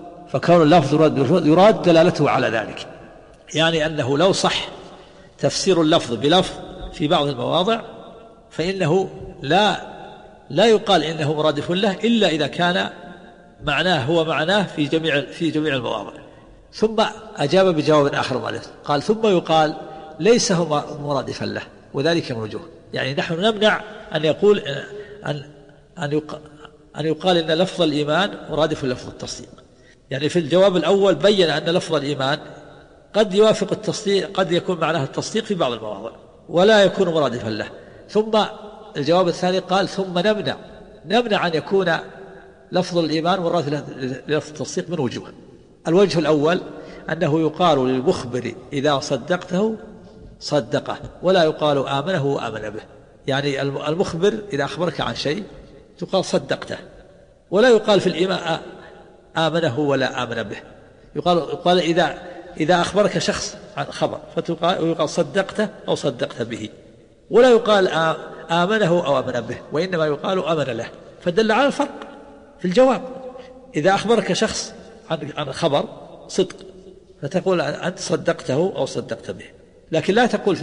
يراد دلالته على ذلك، يعني أنه لو صح تفسير اللفظ بلفظ في بعض المواضع فإنه لا يقال إنه مرادف له إلا إذا كان معناه هو معناه في جميع المواضع. ثم أجاب بجواب آخر مؤلف قال ثم يقال ليس هو مرادفا له، وذلك من وجوه. يعني نحن نمنع أن يقال إن لفظ الإيمان مرادف لفظ التصديق. يعني في الجواب الأول بين أن لفظ الإيمان قد يوافق التصديق، قد يكون معناه التصديق في بعض المواضع ولا يكون مرادفا له. ثم الجواب الثاني قال ثم نمنع أن يكون لفظ الإيمان مرادف للفظ التصديق من وجوه. الوجه الأول أنه يقال للمخبر إذا صدقته صدقه، ولا يقال آمنه وآمن به. يعني المخبر إذا أخبرك عن شيء تقال صدقته، ولا يقال في الإيمان آمنه ولا آمن به. يقال إذا أخبرك شخص عن خبر فيقال صدقته أو صدقت به، ولا يقال آمنه أو آمن به، وإنما يقال آمن له. فدل على الفرق في الجواب. إذا أخبرك شخص عن خبر صدق فتقول أنت صدقته أو صدقت به، لكن لا تقول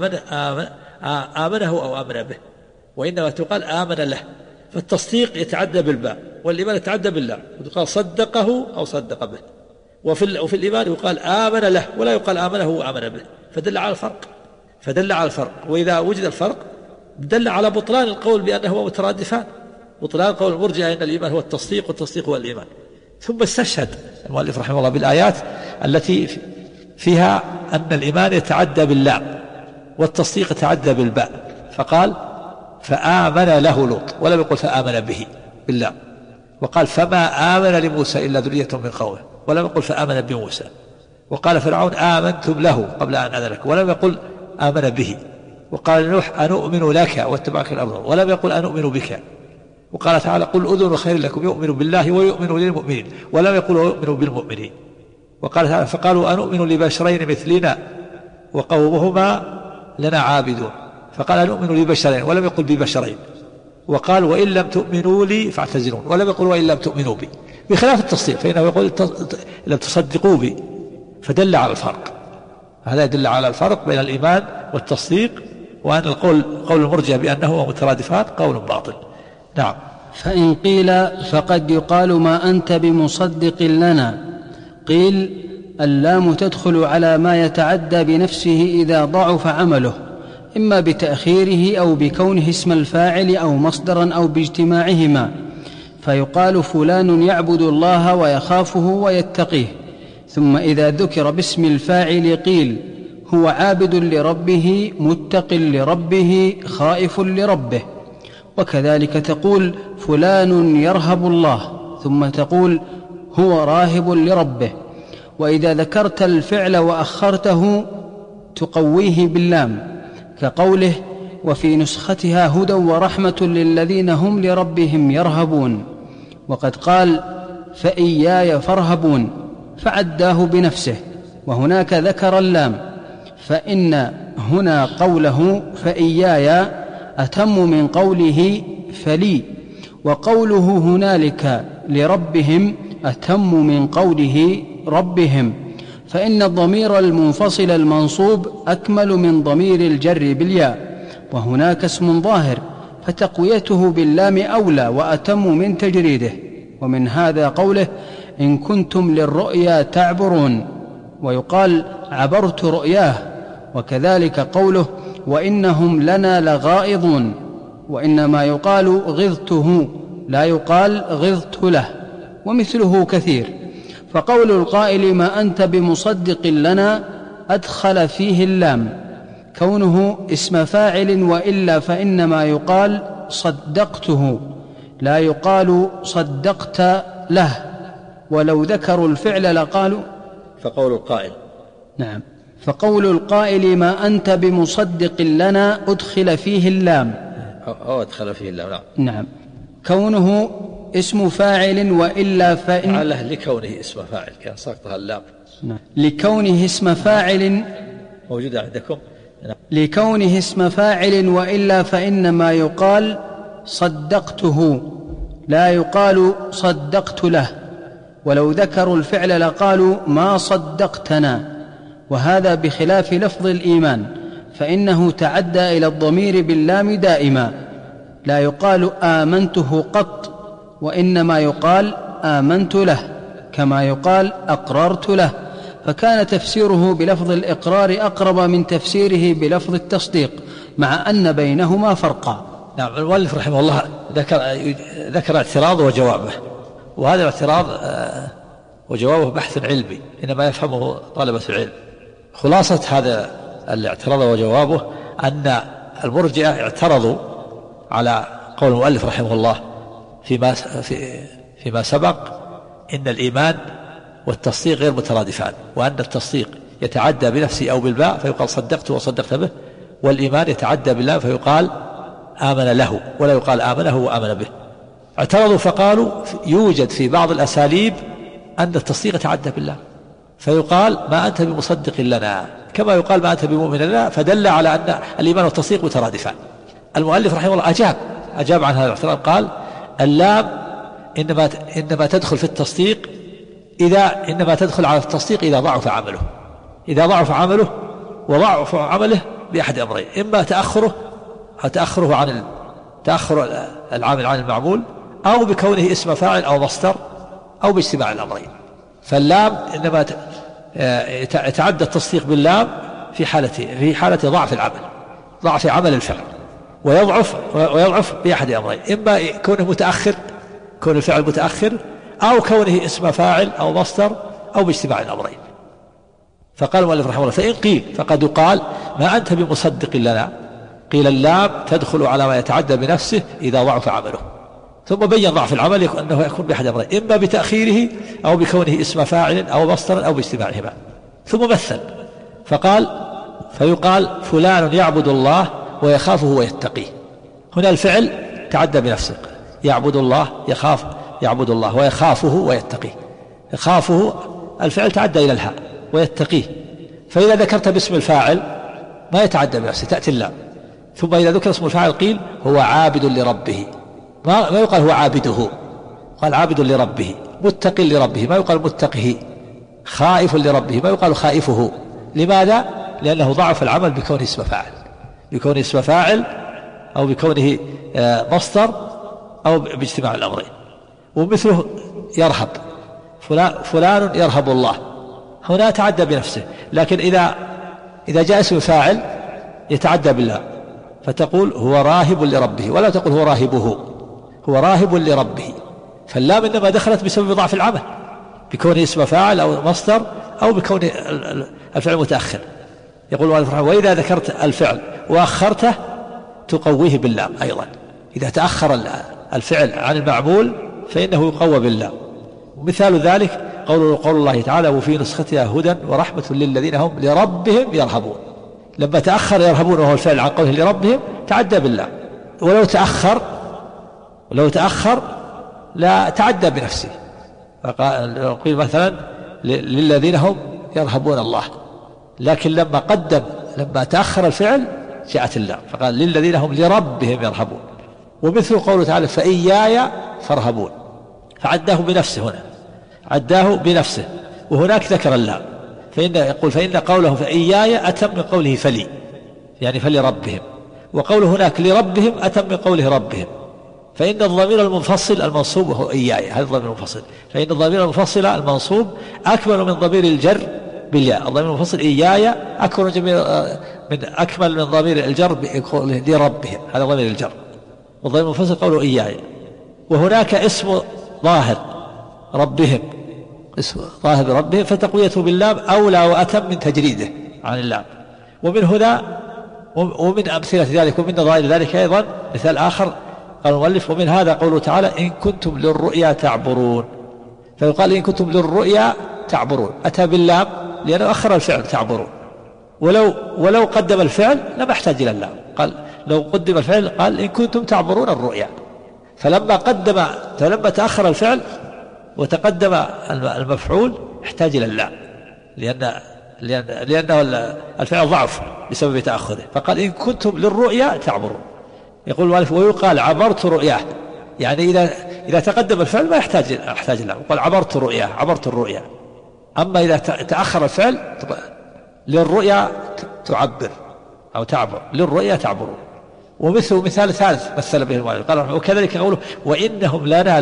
آمنه أو آمن به، وإنما تقال آمن له. فالتصديق يتعدى بالباء، والإيمان يتعدى بالله، وتقال صدقه أو صدق به. وفي الإيمان يقال آمن له ولا يقال آمنه وآمن به، فدل على الفرق. وإذا وجد الفرق دل على بطلان القول بأنه مترادفان، بطلان قول المرجئة أن الإيمان هو التصديق والتصديق هو الإيمان. ثم استشهد المؤلف رحمه الله بالآيات التي فيها أن الإيمان يتعدى باللام والتصديق يتعدى بالباء، فقال فآمن له لوط، ولم يقل فآمن به باللام. وقال فما آمن لموسى إلا ذرية من قومه، ولم يقل فآمن بموسى. وقال فرعون آمنتم له قبل أن أذن لكم، ولم يقل آمن به. وقال نوح أنؤمن لك واتبعك الأرذلون، ولم يقل أنؤمن بك. وقال تعالى قل أذن خير لكم يؤمن بالله ويؤمن للمؤمنين، ولم يقل ويؤمن بالمؤمنين. وقال تعالى فقالوا أنؤمن لبشرين مثلنا وقومهما لنا عابدون، فقال أنؤمن لبشرين ولم يقل ببشرين. وقال وإن لم تؤمنوا لي فاعتزلون، ولم يقل وإن لم تؤمنوا بي، بخلاف التصديق فإنه يقول لم تصدقوا بي، فدل على الفرق. هذا يدل على الفرق بين الإيمان والتصديق، وأن قول المرجئة بأنه مترادفان قول باطل. نعم. فإن قيل فقد يقال ما أنت بمصدق لنا، قيل اللام تدخل على ما يتعدى بنفسه إذا ضعف عمله، إما بتأخيره أو بكونه اسم الفاعل أو مصدرا أو باجتماعهما، فيقال فلان يعبد الله ويخافه ويتقيه. ثم إذا ذكر باسم الفاعل قيل هو عابد لربه متق لربه خائف لربه. وكذلك تقول فلان يرهب الله، ثم تقول هو راهب لربه. وإذا ذكرت الفعل وأخرته تقويه باللام، كقوله وفي نسختها هدى ورحمة للذين هم لربهم يرهبون، وقد قال فإياي فارهبون فعداه بنفسه، وهناك ذكر اللام، فإن هنا قوله فإياي أتم من قوله فلي، وقوله هنالك لربهم أتم من قوله ربهم، فإن الضمير المنفصل المنصوب أكمل من ضمير الجر بالياء، وهناك اسم ظاهر فتقويته باللام أولى وأتم من تجريده. ومن هذا قوله إن كنتم للرؤيا تعبرون، ويقال عبرت رؤياه. وكذلك قوله وإنهم لنا لغائظون، وإنما يقال غضته لا يقال غضت له، ومثله كثير. فقول القائل ما أنت بمصدق لنا أدخل فيه اللام، كونه اسم فاعل، وإلا فإنما يقال صدقته لا يقال صدقت له، ولو ذكروا الفعل لقالوا. فقول القائل، نعم، فقول القائل ما أنت بمصدق لنا أدخل فيه اللام، أو أدخل فيه اللام. نعم، كونه اسم فاعل، وإلا فإن لعله لكونه اسم فاعل كان ساقطها اللام. نعم. لكونه اسم فاعل موجودة عندكم. نعم. لكونه اسم فاعل، وإلا فإنما يقال صدقته لا يقال صدقت له، ولو ذكروا الفعل لقالوا ما صدقتنا. وهذا بخلاف لفظ الإيمان، فإنه تعدى إلى الضمير باللام دائما، لا يقال آمنته قط، وإنما يقال آمنت له، كما يقال أقررت له. فكان تفسيره بلفظ الإقرار أقرب من تفسيره بلفظ التصديق، مع أن بينهما فرقا. نعم. المؤلف رحمه الله ذكر اعتراض وجوابه، وهذا الاعتراض وجوابه بحث علمي إنما يفهمه طلبة العلم. خلاصة هذا الاعتراض وجوابه أن المرجئة اعترضوا على قول المؤلف رحمه الله فيما سبق إن الإيمان والتصديق غير مترادفان، وأن التصديق يتعدى بنفسه أو بالباء فيقال صدقت وصدقت به، والإيمان يتعدى بالله فيقال آمن له، ولا يقال آمنه وآمن به. اعترضوا فقالوا يوجد في بعض الأساليب أن التصديق يتعدى بالله، فيقال ما أنت بمصدق لنا كما يقال ما أنت بمؤمن لنا، فدل على أن الإيمان والتصديق مترادفان. المؤلف رحمه الله أجاب عن هذا الاعتراض، قال اللام إنما تدخل في التصديق إنما تدخل على التصديق إذا ضعف عمله وضعف عمله بأحد أمرين، إما تأخره عن تأخر العامل عن المعمول، أو بكونه اسم فاعل أو مصدر، أو باجتماع الأمرين. فاللام إنما يتعدى التصديق باللام في حالة ضعف عمل الفعل، ويضعف بأحد أمرين، إما كون الفعل متأخر، أو كونه اسم فاعل أو مصدر، أو باجتماع الأمرين. فقال المؤلف رحمه الله فإن قيل فقد يقال ما أنت بمصدق لنا، قيل اللام تدخل على ما يتعدى بنفسه إذا ضعف عمله، ثم بين ضعف العمل أنه يكون بأحد أمرين، إما بتأخيره أو بكونه اسم فاعل أو مصدر أو باجتماعهما. ثم مثل فيقال فلان يعبد الله ويخافه ويتقيه. هنا الفعل تعدى بنفسه، يعبد الله يعبد الله ويخافه ويتقيه. يخافه الفعل تعدى إلى الهاء، ويتقيه فإذا ذكرت باسم الفاعل ما يتعدى بنفسه تأتي اللام. ثم إذا ذكر اسم الفاعل قيل هو عابد لربه، ما يقال هو عابده، قال عابد لربه، متق لربه ما يقال متقه، خائف لربه ما يقال خائفه. لماذا؟ لأنه ضعف العمل بكونه اسم فاعل، بكونه اسم فاعل أو بكونه مصدر أو باجتماع الأمرين. ومثله يرهب، فلان يرهب الله، هنا تعدى بنفسه، لكن إذا جاء اسم فاعل يتعدى بالله، فتقول هو راهب لربه، ولا تقول هو راهبه، هو راهب لربه. فاللام إنما دخلت بسبب ضعف العمل بكونه اسم فاعل أو مصدر أو بكون الفعل متأخر. يقول وإذا ذكرت الفعل وأخرته تقويه باللام أيضا، إذا تأخر الفعل عن المعمول فإنه يقوى باللام. ومثال ذلك قول الله تعالى وفي نسختها هدى ورحمة للذين هم لربهم يرهبون، لما تأخر يرهبون وهو الفعل عن قوله لربهم تعدى بالله، ولو تأخر لا تعدى بنفسه، قيل مثلا للذين هم يرهبون الله، لكن لما تأخر الفعل جاءت اللام فقال للذين هم لربهم يرهبون. ومثل قوله تعالى فإياي فارهبون، فعداه بنفسه، هنا عداه بنفسه، وهناك ذكر اللام، فإن قوله فإياي أتم من قوله فلي، يعني فلربهم، وقوله هناك لربهم أتم من قوله ربهم. فإن الضمير المنفصل المنصوب وهو إياي، هذا الضمير المنفصل، فإن الضمير المنفصل المنصوب أكمل من ضمير الجر بالياء، الضمير المنفصل إياي أكمل من ضمير الجر لربهم، هذا ضمير الجر، والضمير المنفصل قوله إياي. وهناك اسم ظاهر ربهم، اسم ظاهر ربهم، فتقويته باللام أولى وأتم من تجريده عن اللام. ومن أمثلة ذلك ومن نظائر ذلك أيضا مثال آخر قال المؤلف ومن هذا قوله تعالى إن كنتم للرؤيا تعبرون، فيقال إن كنتم للرؤيا تعبرون، أتى باللام لأنه أخر الفعل تعبرون، ولو قدم الفعل لم يحتاج إلى اللام، قال لو قدم الفعل قال إن كنتم تعبرون الرؤيا، فلما تأخر الفعل وتقدم المفعول احتاج إلى اللام، لأنه الفعل ضعف بسبب تأخره، فقال إن كنتم للرؤيا تعبرون. يقول المؤلف ويقال عبرت رؤياه، يعني إذا تقدم الفعل ما يحتاج اللام، قال عبرت الرؤيا. أما إذا تأخر الفعل للرؤيا تعبر أو تعبر، للرؤيا تعبرون. مثال ثالث مثل به المؤلف قال وكذلك قوله وإنهم لنا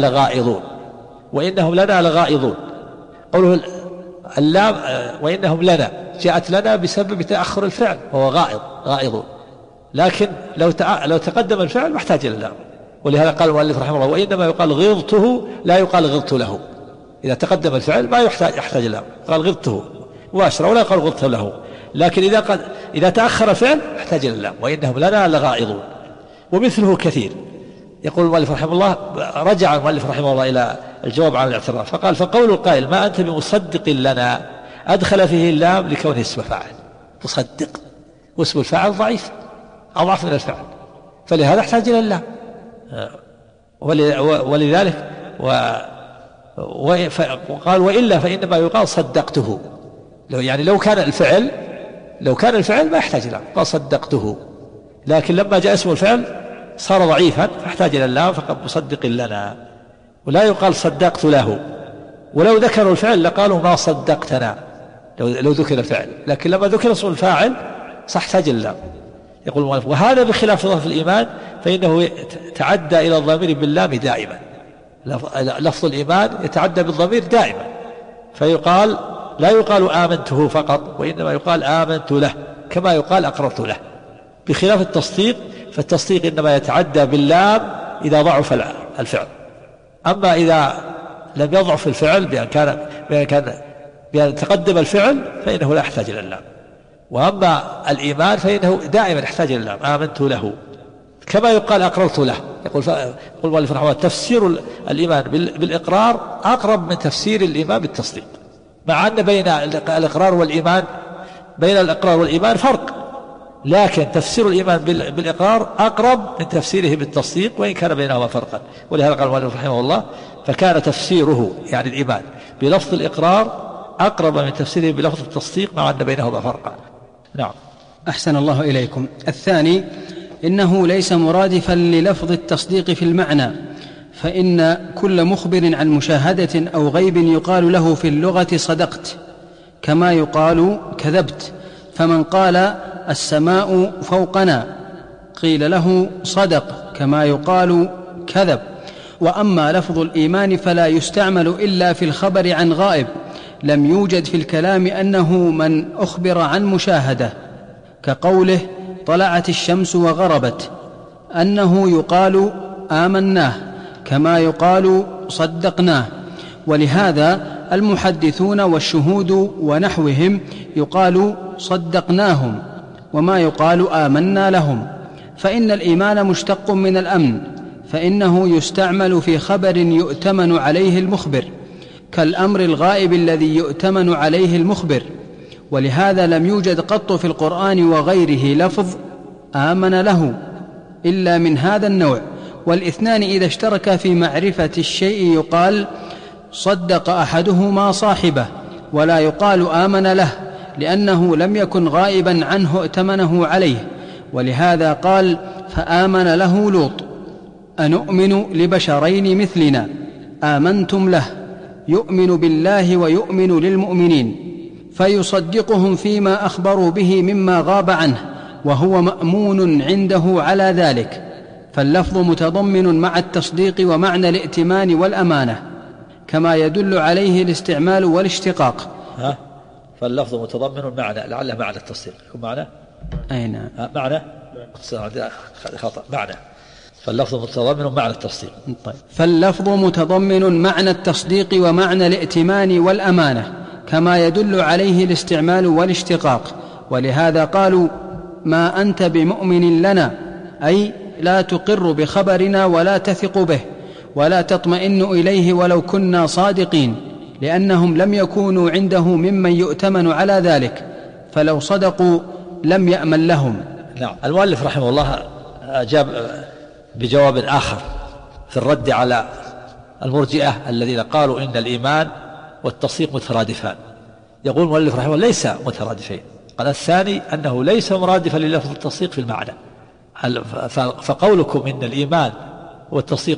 لغائظون، قوله اللام وإنهم لنا جاءت لنا بسبب تأخر الفعل وهو غائضون، لكن لو تقدم الفعل ما احتاج إلى اللام، ولهذا قال المؤلف رحمه الله وإنما يقال غضته لا يقال غضت له، إذا تقدم الفعل ما يحتاج اللام، قال غضته مباشرة ولا يقال غضت له، لكن إذا تأخر الفعل احتاج إلى اللام وإنهم لنا لغائظون. ومثله كثير. يقول المؤلف رحمه الله رجع المؤلف رحمه الله إلى الجواب عن الاعتراف فقال فقول القائل ما أنت بمصدق لنا أدخل فيه اللام لكونه اسم فاعل مصدق، واسم الفاعل ضعيف أضعف من الفعل، فلهذا احتاج إلى اللام. ولذلك وقال وإلا فإنما يقال صدقته، لو كان الفعل ما يحتاج إلى قال صدقته، لكن لما جاء اسم الفعل صار ضعيفا فاحتاج إلى اللام فقد مصدق لنا، ولا يقال صدقت له، ولو ذكروا الفعل لقالوا ما صدقتنا لو ذكر الفعل، لكن لما ذكر اسم الفاعل صحتاج اللام. يقول المؤلف وهذا بخلاف لفظ الإيمان فإنه تعدى إلى الضمير باللام دائما، لفظ الإيمان يتعدى بالضمير دائما، فيقال لا يقال آمنته فقط، وإنما يقال آمنت له كما يقال أقررت له، بخلاف التصديق فالتصديق إنما يتعدى باللام إذا ضعف الفعل، أما إذا لم يضعف الفعل بأن تقدم الفعل فإنه لا يحتاج إلى اللام. وأما الإيمان فإنه دائما يحتاج إلى اللام آمنت له كما يقال أقررت له. يقول المؤلف رحمه الله تفسير الإيمان بالإقرار أقرب من تفسير الإيمان بالتصديق، مع أن بين الإقرار والإيمان فرق، لكن تفسير الإيمان بالإقرار أقرب من تفسيره بالتصديق وإن كان بينهما فرقا. ولهذا قال المؤلف رحمه الله فكان تفسيره يعني الإيمان بلفظ الإقرار أقرب من تفسيره بلفظ التصديق مع أن بينهما فرقا. نعم. أحسن الله إليكم. الثاني إنه ليس مرادفا للفظ التصديق في المعنى، فإن كل مخبر عن مشاهدة أو غيب يقال له في اللغة صدقت كما يقال كذبت، فمن قال السماء فوقنا قيل له صدق كما يقال كذب. وأما لفظ الإيمان فلا يستعمل إلا في الخبر عن غائب لم يوجد في الكلام أنه من أخبر عن مشاهدة، كقوله طلعت الشمس وغربت، أنه يقال آمناه كما يقال صدقناه. ولهذا المحدثون والشهود ونحوهم يقال صدقناهم وما يقال آمنا لهم. فإن الإيمان مشتق من الأمن، فإنه يستعمل في خبر يؤتمن عليه المخبر، كالأمر الغائب الذي يؤتمن عليه المخبر. ولهذا لم يوجد قط في القرآن وغيره لفظ آمن له إلا من هذا النوع. والاثنان إذا اشتركا في معرفة الشيء يقال صدق أحدهما صاحبه، ولا يقال آمن له، لأنه لم يكن غائبا عنه ائتمنه عليه. ولهذا قال فآمن له لوط أنؤمن لبشرين مثلنا آمنتم له يؤمن بالله ويؤمن للمؤمنين، فيصدقهم فيما أخبروا به مما غاب عنه، وهو مأمون عنده على ذلك. فاللفظ متضمن مع التصديق ومعنى الائتمان والأمانة، كما يدل عليه الاستعمال والاشتقاق. فاللفظ متضمن معنى، لعله معنى التصديق يكون معنى أين معنى خطأ معنى. فاللفظ متضمن معنى التصديق. طيب. فاللفظ متضمن معنى التصديق ومعنى الائتمان والأمانة، كما يدل عليه الاستعمال والاشتقاق. ولهذا قالوا ما أنت بمؤمن لنا، أي لا تقر بخبرنا ولا تثق به ولا تطمئن إليه ولو كنا صادقين، لأنهم لم يكونوا عنده ممن يؤتمن على ذلك، فلو صدقوا لم يأمن لهم. نعم. المؤلف رحمه الله أجاب بجواب آخر في الرد على المرجئة الذين قالوا إن الإيمان والتصديق مترادفان. يقول المؤلف رحمه الله ليس مترادفين. قال الثاني أنه ليس مرادفا للفظ التصديق في المعنى. فقولكم إن الإيمان والتصديق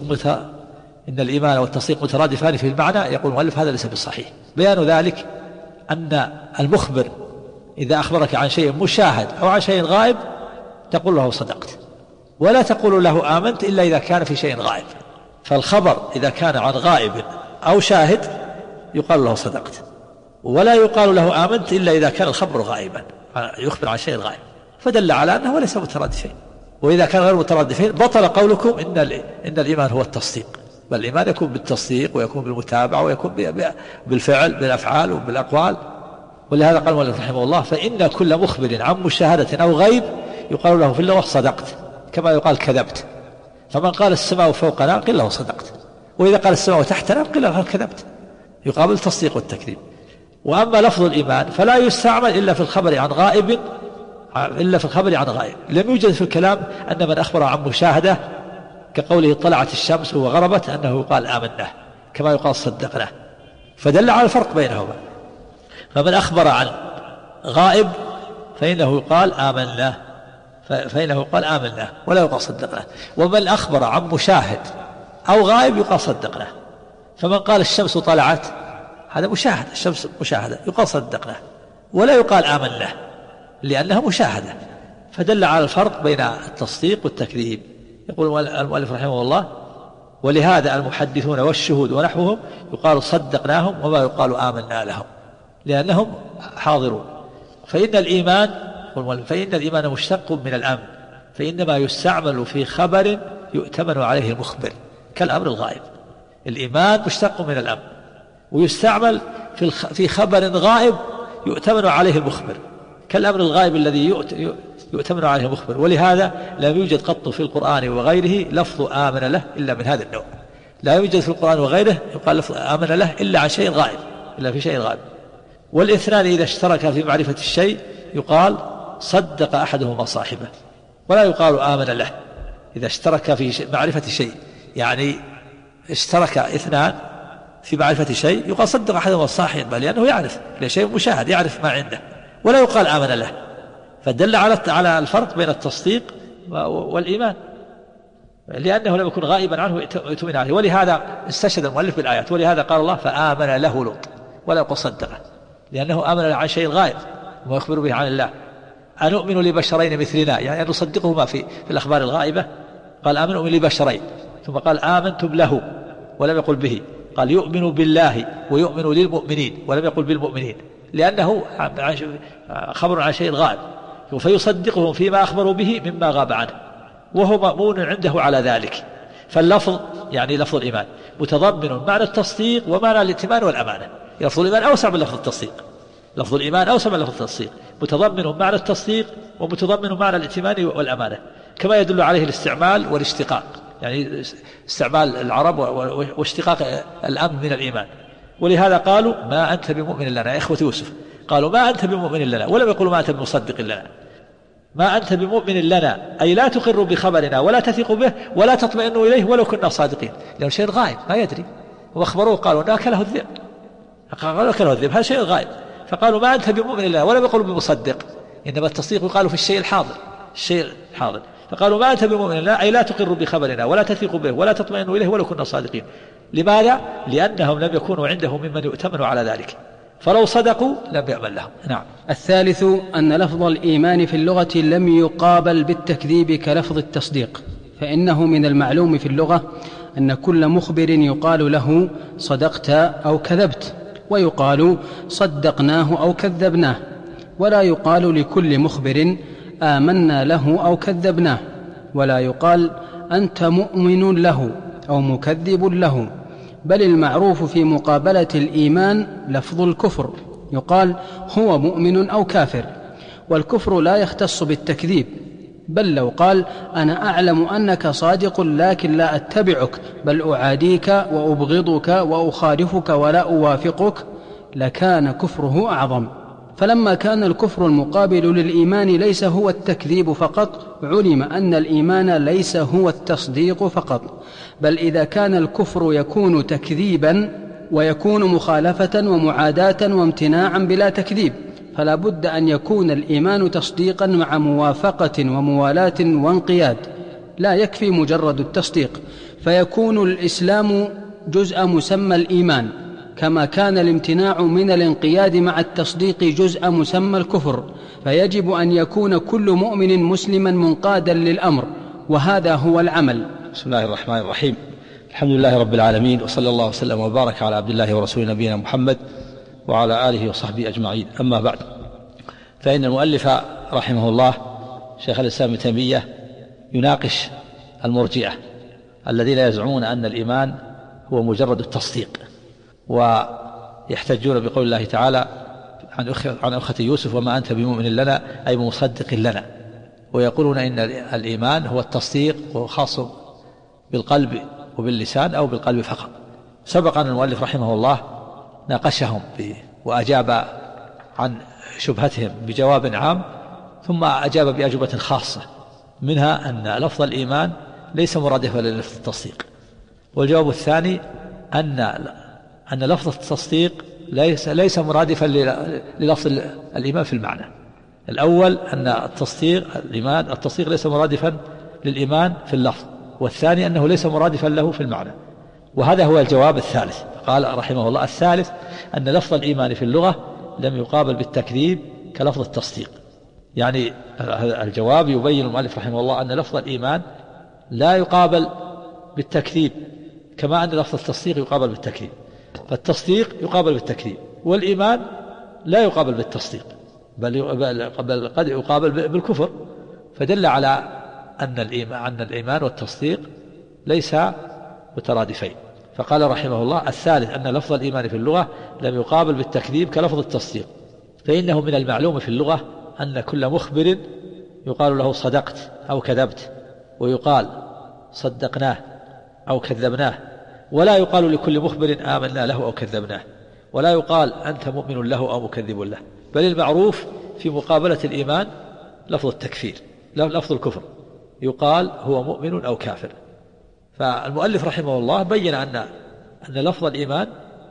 مترادفان في المعنى، يقول المؤلف هذا ليس بالصحيح. بيان ذلك أن المخبر إذا أخبرك عن شيء مشاهد أو عن شيء غائب تقول له صدقت، ولا تقول له آمنت إلا إذا كان في شيء غائب. فالخبر إذا كان عن غائب أو شاهد يقال له صدقت، ولا يقال له آمنت إلا إذا كان الخبر غائبا، يخبر عن شيء غائب، فدل على أنه ليس مترادفين. وإذا كان غير مترادفين بطل قولكم إن الإيمان هو التصديق، بل الإيمان يكون بالتصديق ويكون بالمتابعة ويكون بالفعل بالأفعال وبالأقوال. ولهذا قال المؤلف رحمه الله فإن كل مخبر عن مشاهدة أو غيب يقال له في اللغة صدقت، كما يقال كذبت. فمن قال السماء فوقنا قيل له صدقت، وإذا قال السماء تحتنا قيل له كذبت، يقابل التصديق والتكذيب. وأما لفظ الإيمان فلا يستعمل إلا في الخبر عن غائب، لم يوجد في الكلام أن من أخبر عن مشاهدة كقوله طلعت الشمس وغربت أنه يقال آمناه كما يقال صدقناه، فدل على الفرق بينهما. فمن أخبر عن غائب فإنه يقال آمناه ولا يقال صدقناه. ومن أخبر عن مشاهد أو غائب يقال صدقناه. فمن قال الشمس طلعت هذا مشاهد، الشمس مشاهدة، يقال صدقناه ولا يقال آمناه لأنها مشاهدة. فدل على الفرق بين التصديق والتكذيب. يقول المؤلف رحمه الله ولهذا المحدثون والشهود ونحوهم يقال صدقناهم وما يقال آمنا لهم، لأنهم حاضرون. فإن الإيمان مشتق من الأمن، فإنما يستعمل في خبر يؤتمن عليه المخبر كالأمر الغائب. الإيمان مشتق من الأمن ويستعمل في خبر غائب يؤتمن عليه المخبر كالأمر الغائب الذي يؤتمن عليه المخبر. ولهذا لم يوجد قط في القرآن وغيره لفظ آمن له إلا من هذا النوع. لا يوجد في القرآن وغيره يقال لفظ آمن له إلا عن شيء غائب، إلا في شيء غائب. والاثنان إذا اشتركا في معرفة الشيء يقال صدق أحدهما صاحبه، ولا يقال آمن له. إذا اشترك في معرفة شيء، يعني اشترك اثنان في معرفة شيء يقال صدق أحدهما صاحبه، لأنه يعرف شيء مشاهد، يعرف ما عنده، ولا يقال آمن له. فدل على الفرق بين التصديق والإيمان، لأنه لم يكن غائبا عنه يؤتمن عليه. ولهذا استشهد المؤلف بالآيات، ولهذا قال الله فآمن له لوط ولا يقول صدقه، لأنه آمن عن شيء غائب وما يخبر به عن الله. أنؤمن لبشرين مثلنا، يعني أن نصدقهما في الأخبار الغائبة. قال آمنوا لبشرين، ثم قال آمنتم له ولم يقل به. قال يؤمن بالله ويؤمن للمؤمنين ولم يقل بالمؤمنين، لأنه خبر عن شيء غائب، فيصدقهم فيما أخبروا به مما غاب عنه، وهو مأمون عنده على ذلك. فاللفظ يعني لفظ الإيمان متضمن معنى التصديق ومعنى الائتمان والأمانة. لفظ الإيمان أوسع من لفظ التصديق، لفظ الإيمان أوسع من لفظ التصديق، متضمن معنى التصديق ومتضمن معنى الائتمان والأمانة، كما يدل عليه الاستعمال والاشتقاق، يعني استعمال العرب واشتقاق الأمن من الإيمان. ولهذا قالوا ما أنت بمؤمن لنا يا إخوة يوسف، قالوا ما أنت بمؤمن لنا، ولم يقولوا ما أنت بمصدق لنا. ما أنت بمؤمن لنا أي لا تقر بخبرنا ولا تثق به ولا تطمئن إليه ولو كنا صادقين، لأنه شيء غائب ما يدري. وأخبروه قالوا أن أكله الذئب، قالوا أكله الذئب، هذا شيء غائب. فقالوا ما أنت بمؤمن لنا ولم يقولوا بمصدق، إنما التصديق يقال في الشيء الحاضر، الشيء الحاضر. فقالوا ما أنت بمؤمن لنا أي لا تقر بخبرنا ولا تثق به ولا تطمئن إليه ولو كنا صادقين. لماذا؟ لأنهم لم يكونوا عنده ممن يؤتمن على ذلك، فلو صدقوا لم يأمن لهم. نعم. الثالث أن لفظ الإيمان في اللغة لم يقابل بالتكذيب كلفظ التصديق، فإنه من المعلوم في اللغة أن كل مخبر يقال له صدقت أو كذبت، ويقال صدقناه أو كذبناه، ولا يقال لكل مخبر آمنا له أو كذبناه، ولا يقال أنت مؤمن له أو مكذب له. بل المعروف في مقابلة الإيمان لفظ الكفر، يقال هو مؤمن أو كافر. والكفر لا يختص بالتكذيب، بل لو قال أنا أعلم أنك صادق لكن لا أتبعك بل أعاديك وأبغضك وأخالفك ولا أوافقك لكان كفره أعظم. فلما كان الكفر المقابل للإيمان ليس هو التكذيب فقط، علم أن الإيمان ليس هو التصديق فقط، بل إذا كان الكفر يكون تكذيبا ويكون مخالفة ومعاداة وامتناعا بلا تكذيب، فلا بد أن يكون الإيمان تصديقا مع موافقة وموالاة وانقياد، لا يكفي مجرد التصديق، فيكون الإسلام جزء مسمى الإيمان، كما كان الامتناع من الانقياد مع التصديق جزء مسمى الكفر. فيجب أن يكون كل مؤمن مسلما منقادا للأمر، وهذا هو العمل. بسم الله الرحمن الرحيم، الحمد لله رب العالمين، وصلى الله وسلم وبارك على عبد الله ورسوله نبينا محمد وعلى آله وصحبه أجمعين. أما بعد، فإن المؤلف رحمه الله شيخ الإسلام ابن تيمية يناقش المرجئة الذين يزعمون أن الإيمان هو مجرد التصديق، ويحتجون بقول الله تعالى عن أخت يوسف وما أنت بمؤمن لنا أي مصدق لنا، ويقولون إن الإيمان هو التصديق وخاص بالقلب وباللسان أو بالقلب فقط. سبق أن المؤلف رحمه الله ناقشهم وأجاب عن شبهتهم بجواب عام، ثم أجاب بأجوبة خاصة، منها أن لفظ الإيمان ليس مرادفا للفظ التصديق. والجواب الثاني أن لفظ التصديق ليس مرادفا للفظ الإيمان في المعنى. الأول أن التصديق ليس مرادفا للإيمان في اللفظ، والثاني أنه ليس مرادفا له في المعنى. وهذا هو الجواب الثالث. قال رحمه الله الثالث أن لفظ الإيمان في اللغة لم يقابل بالتكذيب كلفظ التصديق. يعني الجواب يبين المؤلف رحمه الله أن لفظ الإيمان لا يقابل بالتكذيب كما أن لفظ التصديق يقابل بالتكذيب. فالتصديق يقابل بالتكذيب، والإيمان لا يقابل بالتصديق، بل قد يقابل بالكفر. فدل على أن الإيمان والتصديق ليس مترادفين. فقال رحمه الله الثالث أن لفظ الإيمان في اللغة لم يقابل بالتكذيب كلفظ التصديق، فإنه من المعلوم في اللغة أن كل مخبر يقال له صدقت أو كذبت، ويقال صدقناه أو كذبناه، ولا يقال لكل مخبر آمنا له أو كذبناه، ولا يقال أنت مؤمن له أو مكذب له. بل المعروف في مقابلة الإيمان لفظ التكفير، لفظ الكفر، يقال هو مؤمن أو كافر. فالمؤلف رحمه الله بين أن لفظ الإيمان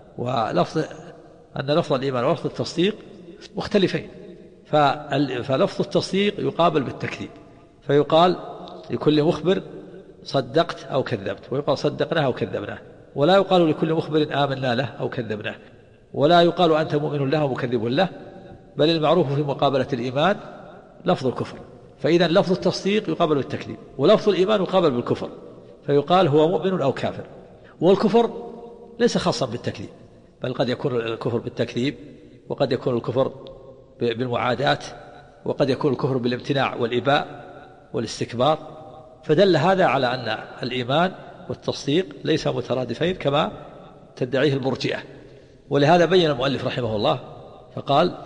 ولفظ التصديق مختلفين. فلفظ التصديق يقابل بالتكذيب، فيقال لكل مخبر صدقت أو كذبت، ويقال صدقناه أو كذبناه، ولا يقال لكل مخبر آمنا له أو كذبناه، ولا يقال أنت مؤمن له أو مكذب له. بل المعروف في مقابلة الإيمان لفظ الكفر. فإذا لفظ التصديق يقابل بالتكذيب، ولفظ الإيمان يقابل بالكفر، فيقال هو مؤمن أو كافر. والكفر ليس خاصا بالتكذيب، بل قد يكون الكفر بالتكذيب، وقد يكون الكفر بالمعاداة، وقد يكون الكفر بالامتناع والإباء والاستكبار. فدل هذا على أن الإيمان والتصديق ليس مترادفين كما تدعيه المرجئة. ولهذا بين المؤلف رحمه الله فقال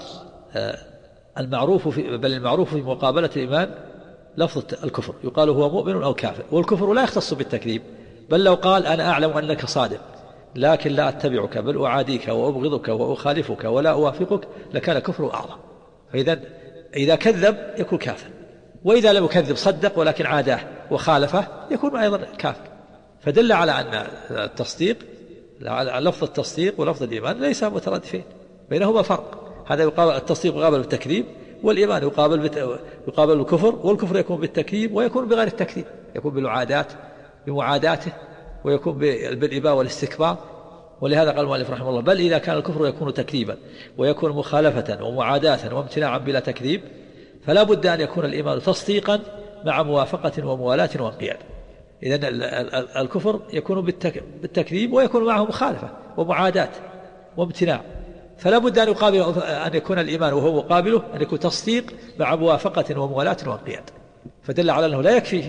المعروف في مقابلة الإيمان لفظ الكفر يقال هو مؤمن أو كافر. والكفر لا يختص بالتكذيب، بل لو قال أنا أعلم أنك صادق لكن لا أتبعك بل أعاديك وأبغضك وأخالفك ولا أوافقك لكان كفره أعظم. فإذا إذا كذب يكون كافر، وإذا لم يكذب صدق ولكن عاداه وخالفه يكون أيضا كافر. فدل على أن التصديق، لفظ التصديق ولفظ الإيمان ليس مترادفين، بينهما فرق. هذا يقابل التصديق يقابل بالتكذيب، والإيمان يقابل بالكفر. والكفر يكون بالتكذيب ويكون بغير التكذيب، يكون بمعاداته ويكون بالإباء والاستكبار. ولهذا قال المؤلف رحمه الله بل إذا كان الكفر يكون تكذيبا ويكون مخالفة ومعاداة وامتناعا بلا تكذيب فلا بد أن يكون الإيمان تصديقا مع موافقة وموالاة وانقياد. إذن الكفر يكون بالتكذيب ويكون معه مخالفة ومعاداة وامتناع، فلا بد أن يكون الإيمان وهو مقابله أن يكون تصديق مع موافقة وموالاة وانقياد. فدل على أنه لا يكفي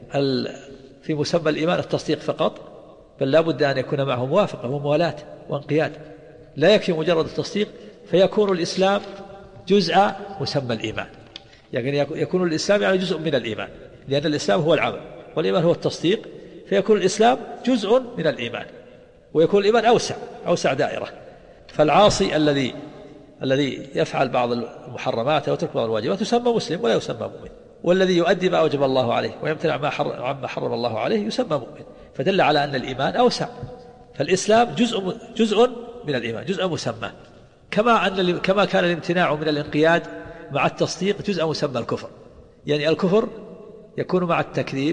في مسمى الإيمان التصديق فقط، بل لا بد أن يكون معه موافقة وموالاة وانقياد. لا يكفي مجرد التصديق فيكون الإسلام جزء مسمى الإيمان، يعني يكون الإسلام يعني جزء من الإيمان، لأن الإسلام هو العمل والإيمان هو التصديق، فيكون الإسلام جزء من الإيمان، ويكون الإيمان أوسع دائرة. فالعاصي الذي يفعل بعض المحرمات أو يترك بعض الواجبات يسمى مسلم ولا يسمى مؤمن، والذي يؤدي ما أوجب الله عليه ويمتنع عما حرم الله عليه يسمى مؤمن. فدل على أن الإيمان أوسع، فالإسلام جزء من الإيمان، جزء مسمى، كما كان الامتناع من الانقياد مع التصديق جزء مسمى الكفر. يعني الكفر يكون مع التكذيب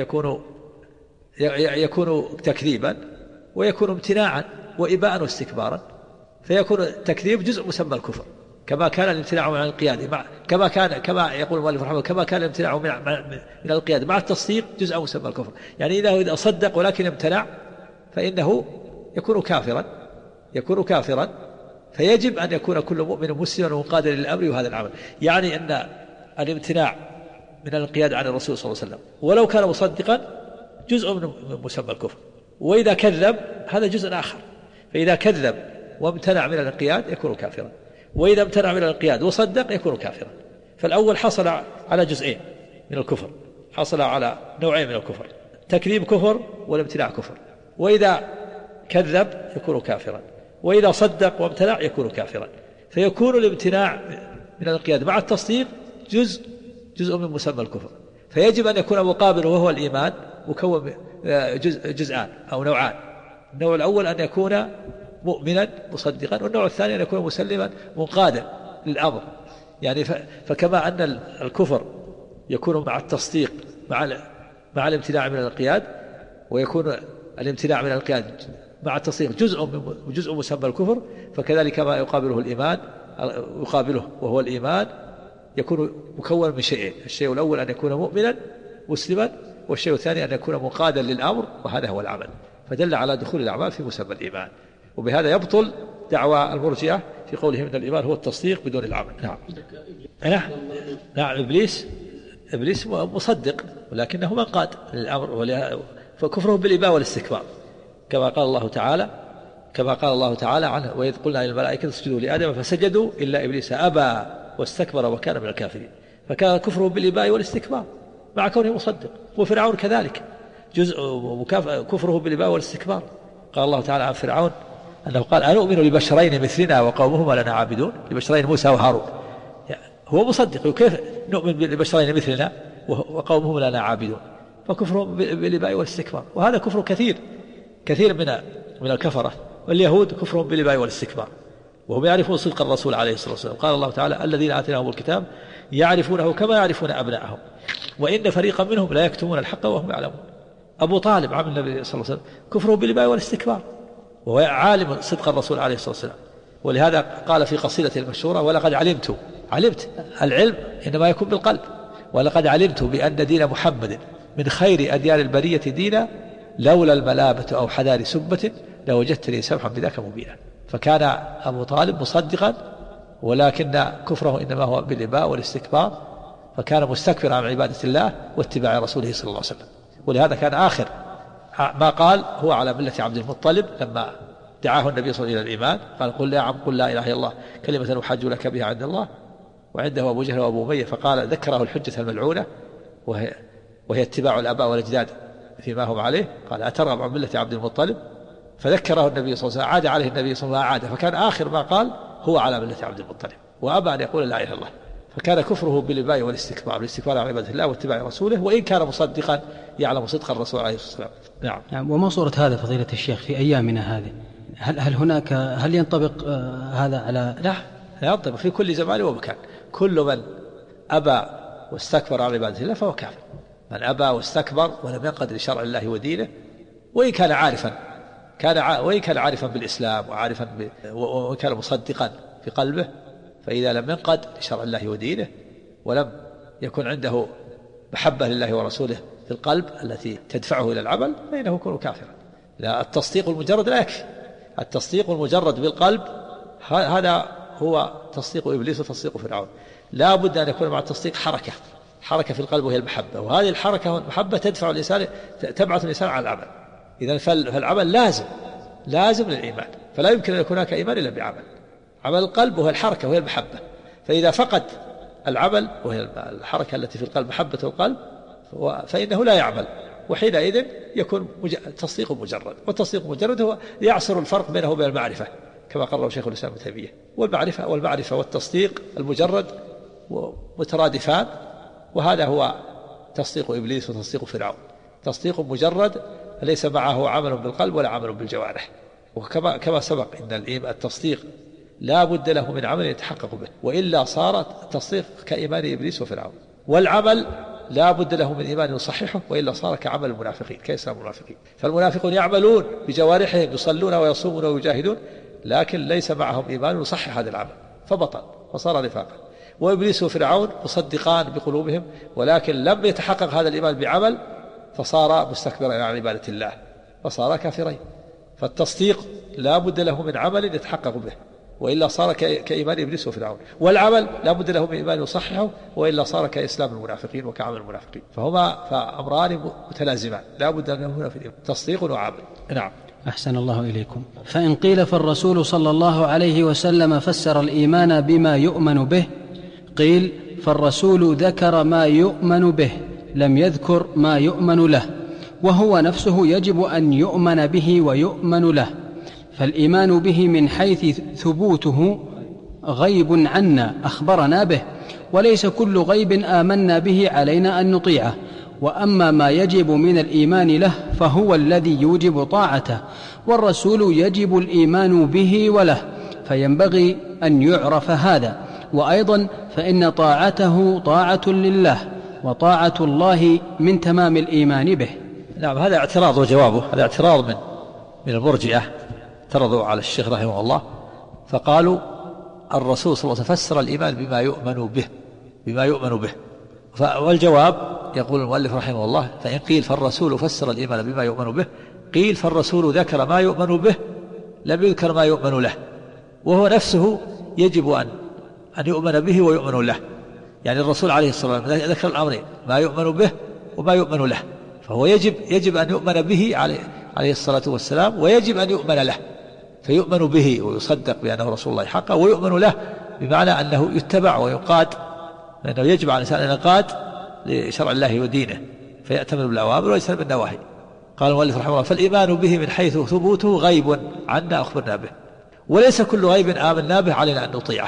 يكون تكذيبا ويكون امتناعا وإباء واستكبارا، فيكون التكذيب جزء مسمى الكفر، كما كان الامتناع من الانقياد كما يقول المؤلف رحمه الله كما كان الامتناع من الانقياد مع التصديق جزء مسمى الكفر. يعني إذا صدق ولكن امتنع فإنه يكون كافرا. فيجب أن يكون كل مؤمن مسلما وقادرا للأمر وهذا العمل. يعني أن الامتناع من الانقياد عن الرسول صلى الله عليه وسلم ولو كان مصدقا جزء من مسمى الكفر، وإذا كذب هذا جزء آخر. فإذا كذب وامتنع من الانقياد يكون كافرا، وإذا امتنع من الانقياد وصدق يكون كافرا. فالأول حصل على جزئين من الكفر، حصل على نوعين من الكفر، تكذيب كفر والامتناع كفر. وإذا كذب يكون كافرا، وإذا صدق وامتنع يكون كافرا. فيكون الامتناع من الانقياد مع التصديق جزء من مسمى الكفر. فيجب أن يكون مقابله وهو الإيمان مكون جزءان أو نوعان. النوع الأول أن يكون مؤمنا مصدقا، والنوع الثاني أن يكون مسلما منقادا للأمر. يعني فكما أن الكفر يكون مع التصديق مع الامتناع من الانقياد، ويكون الامتناع من الانقياد مع التصديق جزء مسمى الكفر، فكذلك ما يقابله الإيمان يقابله وهو الإيمان يكون مكون من شيئين: الشيء الأول أن يكون مؤمنا مسلما، والشيء الثاني أن يكون منقادا للأمر، وهذا هو العمل. فدل على دخول الأعمال في مسمى الإيمان. وبهذا يبطل دعوى المرجئة في قولهم إن الإيمان هو التصديق بدون العمل. نعم إبليس مصدق ولكنه منقاد للأمر، فكفره بالإباء والاستكبار كما قال الله تعالى عنه: وإذ قلنا للملائكة اسجدوا لآدم فسجدوا إلا إبليس أبى واستكبر وكان من الكافرين. فكان كفره بالإباء والاستكبار مع كونه مصدق. وفرعون كذلك كفره بالإباء والاستكبار. قال الله تعالى عن فرعون أنه قال: أنؤمن لبشرين مثلنا وقومهما لنا عابدون. لبشرين موسى وهارون. هو مصدق، وكيف نؤمن لبشرين مثلنا وقومهم لنا عابدون؟ فكفره بالإباء والاستكبار. وهذا كفر كثير من الكفرة واليهود، كفرهم بالإباء والاستكبار، وهم يعرفون صدق الرسول عليه الصلاة والسلام. قال الله تعالى: الذين آتيناهم الكتاب يعرفونه كما يعرفون أبناءهم وإن فريقا منهم لا يكتمون الحق وهم يعلمون. أبو طالب عم النبي صلى الله عليه وسلم كفره بالإباء والاستكبار، وهو عالم صدق الرسول عليه الصلاة والسلام. ولهذا قال في قصيدة المشهورة: ولقد علمت علمت. العلم إنما يكون بالقلب. ولقد علمت بأن دين محمد من خير أديان البرية دينا لولا الملامة أو حذار سبة لوجدتني سمحا بذاك مبينا. فكان أبو طالب مصدقا، ولكن كفره إنما هو بالإباء والاستكبار، فكان مستكبرا عن عبادة الله واتباع رسوله صلى الله عليه وسلم. ولهذا كان آخر ما قال هو على ملة عبد المطلب لما دعاه النبي صلى الله عليه وسلم إلى الإيمان، قال قل يا عم قل لا إله إلا الله كلمة أحاج لك بها عند الله. وعنده أبو جهل وأبو أمية، فقال ذكره الحجة الملعونة وهي اتباع الآباء والأجداد فيما هم عليه، قال أترغب عن ملة عبد المطلب؟ فذكره النبي صلى الله عليه وسلم، عاد عليه النبي صلى الله عليه وسلم، فكان آخر ما قال هو على ملة عبد المطلب، وأبى أن يقول لا إله إلا الله. فكان كفره بالإباء والاستكبار، بالاستكبار عن عبادة الله واتباع رسوله، وإن كان مصدقا يعلم صدق الرسول عليه الصلاة والسلام. نعم. وما صورة هذا فضيلة الشيخ في أيامنا هذه؟ هل ينطبق هذا على؟ نعم ينطبق في كل زمان ومكان. كل من أبى واستكبر عن عبادة الله فهو كافر. من أبى واستكبر ولم ينقد لشرع الله ودينه، وإن كان عارفا وإن كان عارفا بالإسلام وإن كان مصدقا في قلبه، فإذا لم ينقد لشرع الله ودينه ولم يكن عنده محبة لله ورسوله في القلب التي تدفعه إلى العمل، فإنه يكون كافرا. لا، التصديق المجرد لا يكفي. التصديق المجرد بالقلب هذا هو تصديق إبليس وتصديق فرعون. لا بد أن يكون مع التصديق حركة في القلب، وهي المحبة، وهذه الحركة والمحبة تدفع الإنسان، تبعث الإنسان على العمل. إذن فالعمل لازم للإيمان، فلا يمكن أن يكون هناك إيمان إلا بعمل. عمل القلب وهي الحركة وهي المحبة، فإذا فقد العمل وهي الحركة التي في القلب محبة القلب فإنه لا يعمل، وحينئذ يكون تصديق مجرد. والتصديق المجرد هو يعصر الفرق بينه وبين المعرفة، كما قرره شيخ الإسلام ابن تيمية. والمعرفة والتصديق المجرد مترادفان، وهذا هو تصديق إبليس وتصديق فرعون. تصديق مجرد ليس معه عمل بالقلب ولا عمل بالجوارح. وكما سبق إن التصديق لا بد له من عمل يتحقق به، وإلا صار التصديق كإيمان إبليس وفرعون. والعمل لا بد له من إيمان يصححه، وإلا صار كعمل المنافقين، كإسلام المنافقين. فالمنافقون يعملون بجوارحهم، يصلون ويصومون ويجاهدون، لكن ليس معهم إيمان يصحح هذا العمل، فبطل وصار نفاقا. وإبليس وفرعون مصدقان بقلوبهم، ولكن لم يتحقق هذا الإيمان بعمل، فصار مستكبرا عن عبادة الله، فصار كافرين. فالتصديق لا بد له من عمل يتحقق به، وإلا صار كإيمان إبليس وفرعون. والعمل لا بد له من إيمان يصححه، وإلا صار كإسلام المنافقين وكعمل المنافقين. فأمران متلازمان لا بد أن يكون في الإيمان تصديق وعمل. نعم. أحسن الله إليكم. فإن قيل فالرسول صلى الله عليه وسلم فسر الإيمان بما يؤمن به، قيل فالرسول ذكر ما يؤمن به، لم يذكر ما يؤمن له، وهو نفسه يجب أن يؤمن به ويؤمن له. فالإيمان به من حيث ثبوته غيب عنا أخبرنا به، وليس كل غيب آمنا به علينا أن نطيعه. وأما ما يجب من الإيمان له فهو الذي يوجب طاعته، والرسول يجب الإيمان به وله، فينبغي أن يعرف هذا. وأيضا فإن طاعته طاعة لله، وطاعة الله من تمام الإيمان به. نعم. هذا اعتراض وجوابه. هذا اعتراض من المرجئة، اعترضوا على الشيخ رحمه الله، فقالوا الرسول صلى الله عليه وسلم فسر الإيمان بما يؤمن به. والجواب يقول المؤلف رحمه الله: فإن قيل فالرسول فسر الإيمان بما يؤمن به، قيل فالرسول ذكر ما يؤمن به، لم يذكر ما يؤمن له، وهو نفسه يجب أن يؤمن به ويؤمن له. يعني الرسول عليه الصلاة والسلام ذكر الأمرين، ما يؤمن به وما يؤمن له، فهو يجب أن يؤمن به عليه الصلاة والسلام، ويجب أن يؤمن له. فيؤمن به ويصدق بأنه رسول الله حقا، ويؤمن له بمعنى أنه يتبع ويقاد، لأنه يجب على الإنسان أن يقاد لشرع الله ودينه، فيأتمر بالأوامر ويجتنب النواهي. قال المؤلف رحمه الله: فالإيمان به من حيث ثبوته غيب عنا أخبرنا به، وليس كل غيب آمنا به علينا أن نطيعه.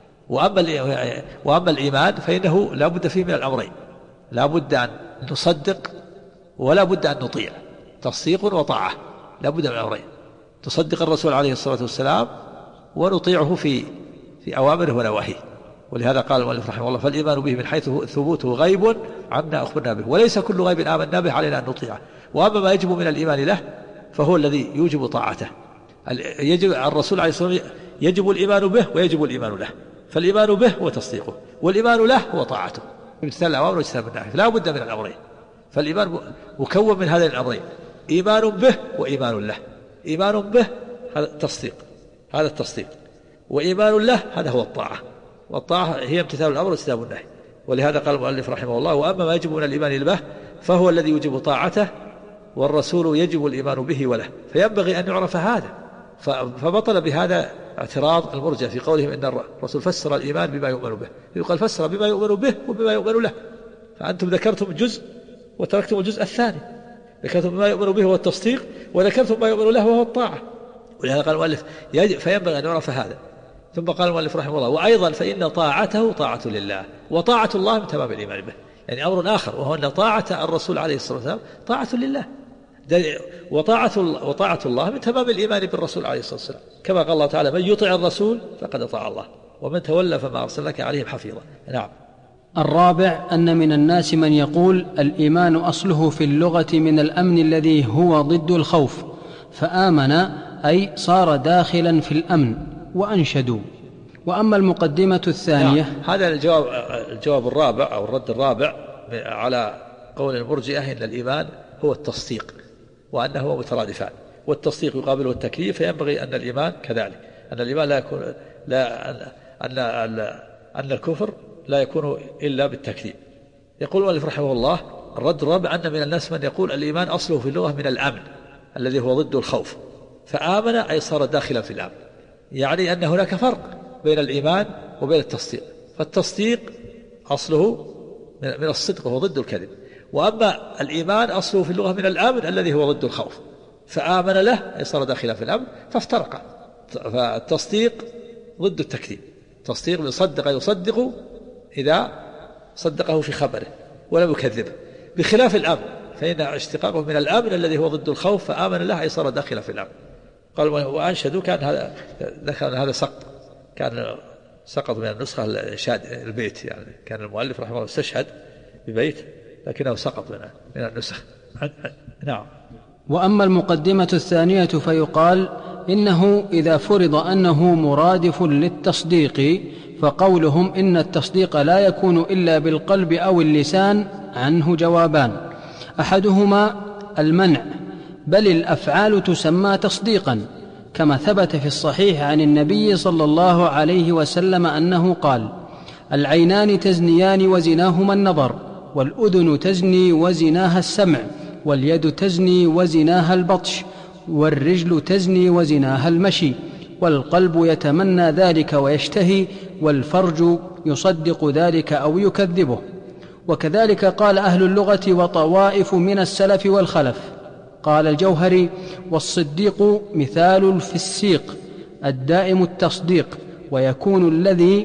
وأما الإيمان فإنه لا بد فيه من الأمرين، لا بد أن نصدق ولا بد أن نطيع، تصديق وطاعة، لا بد من الأمرين. تصدق الرسول عليه الصلاة والسلام ونطيعه في أوامره ونواهيه. ولهذا قال المؤلف رحمه الله: فالإيمان به من حيث ثبوته غيب عنا أخبرنا به، وليس كل غيب آمنا به علينا أن نطيعه. وأما ما يجب من الإيمان له فهو الذي يوجب طاعته. الرسول عليه الصلاة والسلام يجب الإيمان به ويجب الإيمان له، فالإيمان به هو تصديقه، والإيمان له هو طاعته، امتثال الأوامر واجتناب النواهي، لا بد من الأمرين. فالإيمان مكون من هذين الأمرين، إيمان به وإيمان له. إيمان به هذا التصديق، هذا التصديق، وإيمان له هذا هو الطاعة، والطاعة هي امتثال الأمر واجتناب النهي. ولهذا قال المؤلف رحمه الله: وأما ما يجب من الإيمان به فهو الذي يجب طاعته، والرسول يجب الإيمان به وله. فينبغي أن يعرف هذا. فبطل بهذا اعتراض المرجئة في قولهم إن الرسول فسر الإيمان بما يؤمن به، يقال فسر بما يؤمن به وبما يؤمن له، فأنتم ذكرتم جزء وتركتم الجزء الثاني، ذكرتم بما يؤمن به هو التصديق، وذكرتم ما يؤمن له وهو الطاعة. ولهذا قال المؤلف فينبغي أن يعرف هذا. ثم قال المؤلف رحمه الله: وأيضا فإن طاعته طاعة لله، وطاعة الله من تمام الإيمان به. يعني أمر آخر، وهو أن طاعة الرسول عليه الصلاة والسلام طاعة لله، وطاعة الله من تمام الإيمان بالرسول عليه الصلاة والسلام، كما قال الله تعالى: من يطع الرسول فقد أطاع الله، ومن تولى فما أرسلناك عليهم حفيظا. نعم. الرابع أن من الناس من يقول الإيمان أصله في اللغة من الأمن الذي هو ضد الخوف، فآمن أي صار داخلا في الأمن، وأنشدوا. وأما المقدمة الثانية، هذا الجواب الرابع أو الرد الرابع على قول المرجئة إن الإيمان هو التصديق، وأنه هو مترادفان، والتصديق يقابله التكليف. فينبغي أن الإيمان كذلك، أن الإيمان لا يكون أن الكفر لا يكون إلا بالتكذيب. يقول المؤلف رحمه الله: الرد الرابع أن من الناس من يقول الإيمان أصله في اللغة من الأمن الذي هو ضد الخوف، فآمن أي صار داخلا في الأمن. يعني أن هناك فرق بين الإيمان وبين التصديق، فالتصديق أصله من الصدق وهو ضد الكذب، وأما الإيمان أصله في اللغة من الأمن الذي هو ضد الخوف، فآمن له أي صار داخلا في الأمن، فافترق. فالتصديق ضد التكذيب، تصديق من صدق يصدق إذا صدقه في خبره ولم يكذبه، بخلاف الأمن فإن اشتقاقه من الأمن الذي هو ضد الخوف، فآمن له أي صار داخلا في الأمن. قال: وأنشدوا، كان هذا ذكر هذا سقط، كان سقط من النسخة البيت، يعني كان المؤلف رحمه الله استشهد ببيت لكنه سقط من النسخ. نعم. وأما المقدمة الثانية فيقال إنه إذا فرض أنه مرادف للتصديق، فقولهم إن التصديق لا يكون إلا بالقلب أو اللسان عنه جوابان: أحدهما المنع، بل الأفعال تسمى تصديقا، كما ثبت في الصحيح عن النبي صلى الله عليه وسلم أنه قال: العينان تزنيان وزناهما النظر، والأذن تزني وزناها السمع، واليد تزني وزناها البطش، والرجل تزني وزناها المشي، والقلب يتمنى ذلك ويشتهي، والفرج يصدق ذلك أو يكذبه. وكذلك قال أهل اللغة وطوائف من السلف والخلف. قال الجوهري: والصديق مثال الفسيق الدائم التصديق، ويكون الذي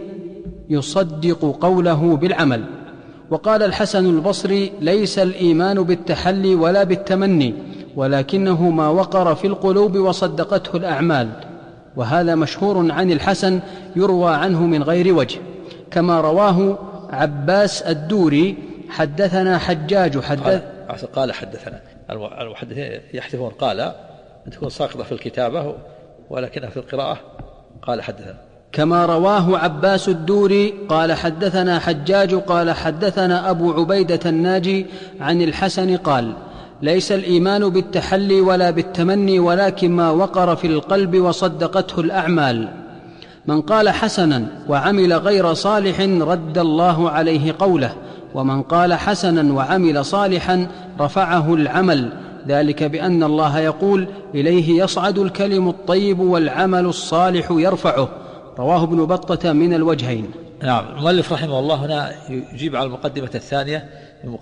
يصدق قوله بالعمل. وقال الحسن البصري: ليس الإيمان بالتحلي ولا بالتمني، ولكنه ما وقر في القلوب وصدقته الأعمال. وهذا مشهور عن الحسن يروى عنه من غير وجه، كما رواه عباس الدوري: حدثنا حجاج قال حدثنا. المحدثين يحذفون قال تكون ساقطة في الكتابة، ولكنها في القراءة قال حدثنا. كما رواه عباس الدوري قال: حدثنا حجاج قال حدثنا أبو عبيدة الناجي عن الحسن قال: ليس الإيمان بالتحلي ولا بالتمني، ولكن ما وقر في القلب وصدقته الأعمال. من قال حسنا وعمل غير صالح رد الله عليه قوله، ومن قال حسنا وعمل صالحا رفعه العمل، ذلك بأن الله يقول: إليه يصعد الكلم الطيب والعمل الصالح يرفعه. رواه ابن بطة من الوجهين. نعم. المؤلف رحمه الله هنا يجيب على المقدمة الثانية من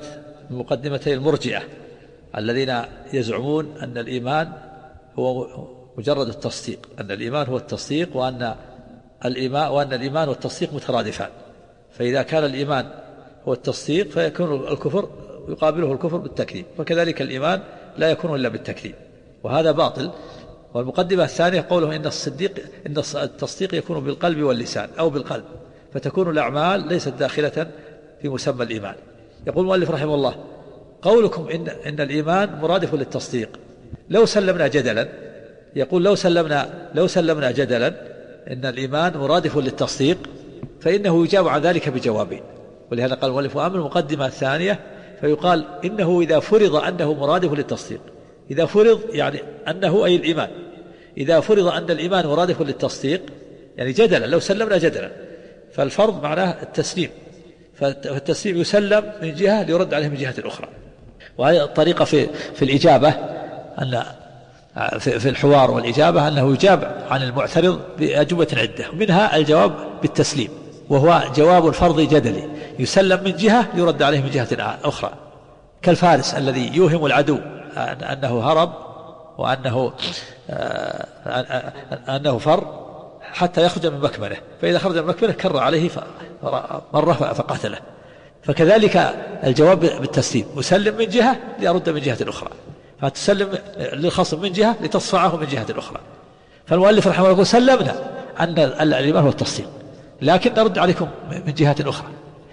مقدمتي المرجئة الذين يزعمون أن الإيمان هو مجرد التصديق، أن الإيمان هو التصديق، وأن الإيمان والتصديق مترادفان، فإذا كان الإيمان هو التصديق فيكون الكفر يقابله الكفر بالتكذيب، وكذلك الإيمان لا يكون إلا بالتكذيب، وهذا باطل. والمقدمة الثانية قوله إن التصديق يكون بالقلب واللسان أو بالقلب، فتكون الأعمال ليست داخلة في مسمى الإيمان. يقول المؤلف رحمه الله: قولكم إن الإيمان مرادف للتصديق، لو سلمنا جدلا، يقول لو سلمنا جدلا إن الإيمان مرادف للتصديق، فإنه يجاب عن ذلك بجوابين. ولهذا قال المؤلف: وأما المقدمة الثانية فيقال إنه إذا فرض أنه مرادف للتصديق. إذا فرض يعني أنه أي الإيمان، إذا فرض أن الإيمان مرادف للتصديق يعني جدلا، لو سلمنا جدلا، فالفرض معناه التسليم، فالتسليم يسلم من جهة ليرد عليه من جهة أخرى. وهذه الطريقة في الإجابة، أن في الحوار والإجابة أنه يجاب عن المعترض بأجوبة عدة، منها الجواب بالتسليم، وهو جواب الفرض جدلي يسلم من جهة يرد عليه من جهة أخرى، كالفارس الذي يوهم العدو أنه هرب وأنه فر حتى يخرج من مكمنه، فإذا خرج من مكمنه كر عليه مرة فقتله. فكذلك الجواب بالتسليم، مسلم من جهة ليرد من جهة أخرى، فتسلم للخصم من جهة لتصفعه من جهة أخرى. فالمؤلف رحمه الله يقول: سلمنا أن الإيمان هو التصديق، لكن نرد عليكم من جهة أخرى.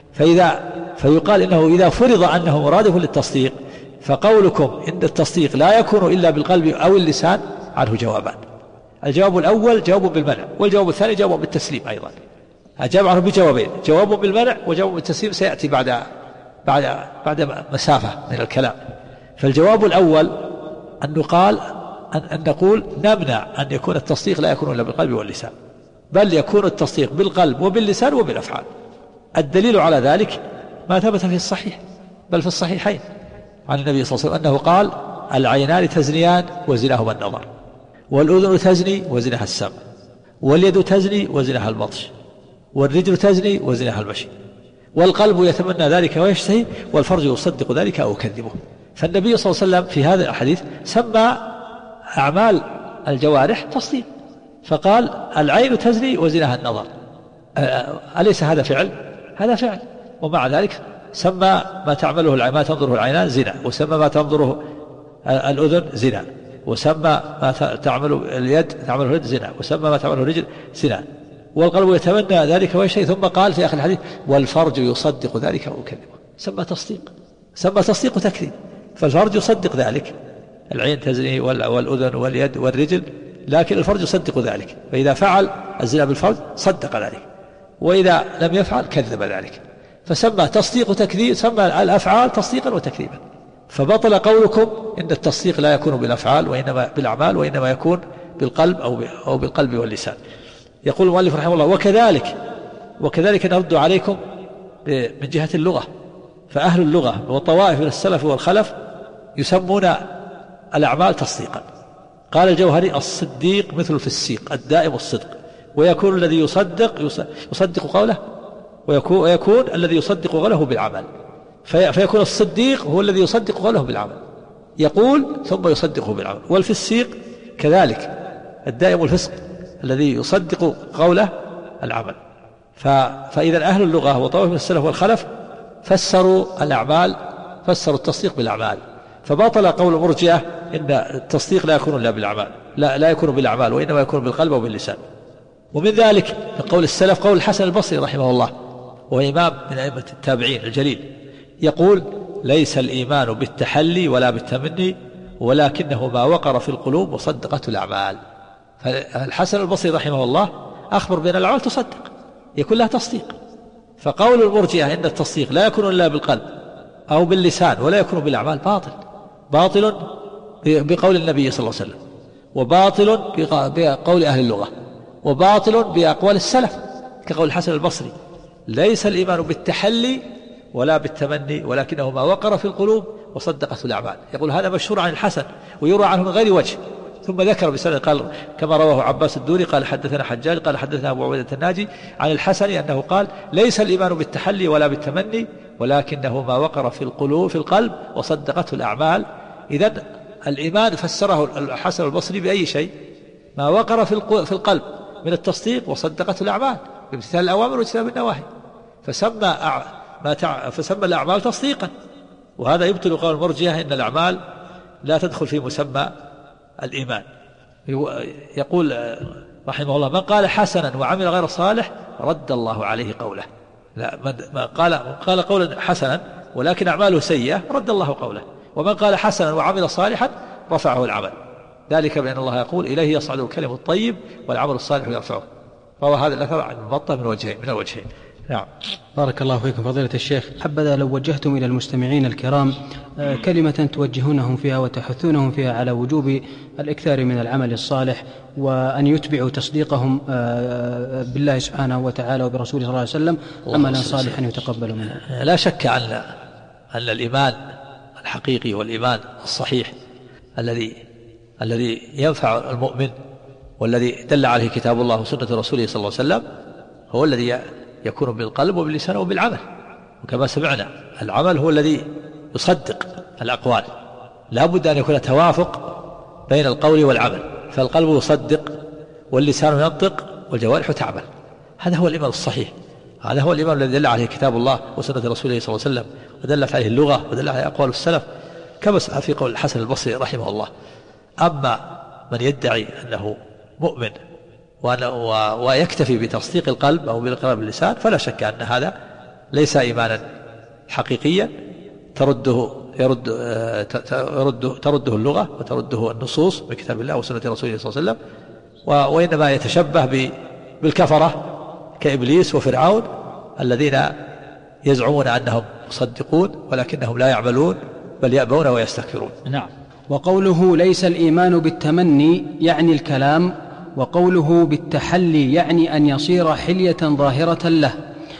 فيقال إنه إذا فرض أنه مرادف للتصديق فقولكم إن التصديق لا يكون إلا بالقلب أو اللسان عنه جوابان. الجواب الأول جواب بالمنع، والجواب الثاني جواب بالتسليم أيضا. أجاب عنه بجوابين: جواب بالمنع وجواب بالتسليم سيأتي بعد مسافة من الكلام. فالجواب الأول أن نقول نمنع أن يكون التصديق لا يكون إلا بالقلب واللسان، بل يكون التصديق بالقلب وباللسان وبالأفعال. الدليل على ذلك ما ثبت في الصحيح، بل في الصحيحين عن النبي صلى الله عليه وسلم أنه قال: العينان تزنيان وزناهما النظر، والأذن تزني وزنها السمع، واليد تزني وزنها البطش، والرجل تزني وزنها المشي، والقلب يتمنى ذلك ويشتهي، والفرج يصدق ذلك أو يكذبه. فالنبي صلى الله عليه وسلم في هذا الحديث سمى أعمال الجوارح تصديق، فقال: العين تزني وزنها النظر. أليس هذا فعل؟ هذا فعل. ومع ذلك سمى ما تعمله العين، ما تنظره العينان زنا، وسمى ما تنظره الأذن زنا، وسمى ما تعمل اليد تعمله اليد زنا، وسمى ما تعمله الرجل زنا، والقلب يتمنى ذلك ويشتهي. ثم قال في آخر الحديث: والفرج يصدق ذلك أو يكذبه. سمى تصديق وتكذيب. فالفرج يصدق ذلك، العين تزني والأذن واليد والرجل، لكن الفرج يصدق ذلك، فإذا فعل الزنا بالفرج صدق ذلك، وإذا لم يفعل كذب ذلك. فسمى تصديق وتكذيب، سمى الأفعال تصديقا وتكذيبا. فبطل قولكم إن التصديق لا يكون بالأفعال وإنما بالأعمال، وإنما يكون بالقلب أو بالقلب واللسان. يقول المؤلف رحمه الله: وكذلك نرد عليكم من جهة اللغة، فأهل اللغة وطوائف من السلف والخلف يسمون الأعمال تصديقا. قال الجوهري: الصديق مثل الفسيق الدائم الصدق، ويكون الذي يصدق قوله، ويكون الذي يصدق قوله بالعمل، فيكون الصديق هو الذي يصدق قوله بالعمل، يقول ثم يصدقه بالعمل. والفسيق كذلك الدائم الفسق الذي يصدق قوله العمل. فإذا أهل اللغة وطوائف من السلف والخلف فسروا التصديق بالأعمال، فبطل قول المرجئة إن التصديق لا يكون إلا بالأعمال، لا يكون بالأعمال وإنما يكون بالقلب وباللسان. ومن ذلك قول السلف قول الحسن البصري رحمه الله، وهو إمام من أئمة التابعين الجليل، يقول: ليس الإيمان بالتحلي ولا بالتمني، ولكنه ما وقر في القلوب وصدقته الأعمال. فالحسن البصري رحمه الله أخبر بأن الأعمال تصدق، يكون لها تصديق. فقول المرجئة إن التصديق لا يكون إلا بالقلب أو باللسان ولا يكون بالأعمال باطل بقول النبي صلى الله عليه وسلم، وباطل بقول أهل اللغة، وباطل بأقوال السلف كقول الحسن البصري: ليس الإيمان بالتحلي ولا بالتمني، ولكنه ما وقر في القلوب وصدقته الأعمال. يقول هذا مشهور عن الحسن ويروى عنه من غير وجه. ثم ذكر بسند قال كما رواه عباس الدوري قال: حدثنا حجاج قال حدثنا أبو عبيدة الناجي عن الحسن أنه قال: ليس الإيمان بالتحلي ولا بالتمني، ولكنه ما وقر في القلب وصدقته الأعمال. إذن الإيمان فسره الحسن البصري بأي شيء؟ ما وقر في القلب من التصديق وصدقته الأعمال بامتثال الأوامر واجتناب النواهي، فسمى الأعمال تصديقا. وهذا يبطل قول المرجئة إن الأعمال لا تدخل في مسمى الإيمان. يقول رحمه الله: من قال حسنا وعمل غير صالح رد الله عليه قوله. لا، من قال قولا حسنا ولكن أعماله سيئة رد الله قوله، ومن قال حسنا وعمل صالحا رفعه العمل، ذلك بأن الله يقول: إليه يصعد الكلم الطيب والعمل الصالح يرفعه. روى هذا الأثر عن الموطأ من الوجهين. نعم. بارك الله فيكم فضيلة الشيخ. حبذا لو وجهتم إلى المستمعين الكرام كلمة توجهونهم فيها وتحثونهم فيها على وجوب الإكثار من العمل الصالح، وأن يتبعوا تصديقهم بالله سبحانه وتعالى وبرسوله صلى الله عليه وسلم عملا صالحا يتقبل منه. لا شك أن الإيمان الحقيقي والإيمان الصحيح الذي ينفع المؤمن والذي دل عليه كتاب الله وسنة رسوله صلى الله عليه وسلم هو الذي يكون بالقلب وباللسان وبالعمل. وكما سمعنا العمل هو الذي يصدق الأقوال، لا بد أن يكون توافق بين القول والعمل، فالقلب يصدق واللسان ينطق والجوارح تعمل. هذا هو الإيمان الصحيح، هذا هو الإيمان الذي دل عليه كتاب الله وسنة رسوله صلى الله عليه وسلم ودلت عليه اللغة ودل عليه أقوال السلف، كما في قول الحسن البصري رحمه الله. أما من يدعي أنه مؤمن ويكتفي بتصديق القلب أو بالإقرار باللسان فلا شك أن هذا ليس إيمانا حقيقيا ترده اللغة وترده النصوص بكتاب الله وسنة رسوله صلى الله عليه وسلم، وإنما يتشبه بالكفرة كإبليس وفرعون الذين يزعمون أنهم مصدقون ولكنهم لا يعملون بل يأبون ويستكبرون. نعم. وقوله ليس الإيمان بالتمني يعني الكلام، وقوله بالتحلي يعني أن يصير حلية ظاهرة له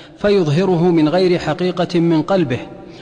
فيظهره من غير حقيقة من قلبه،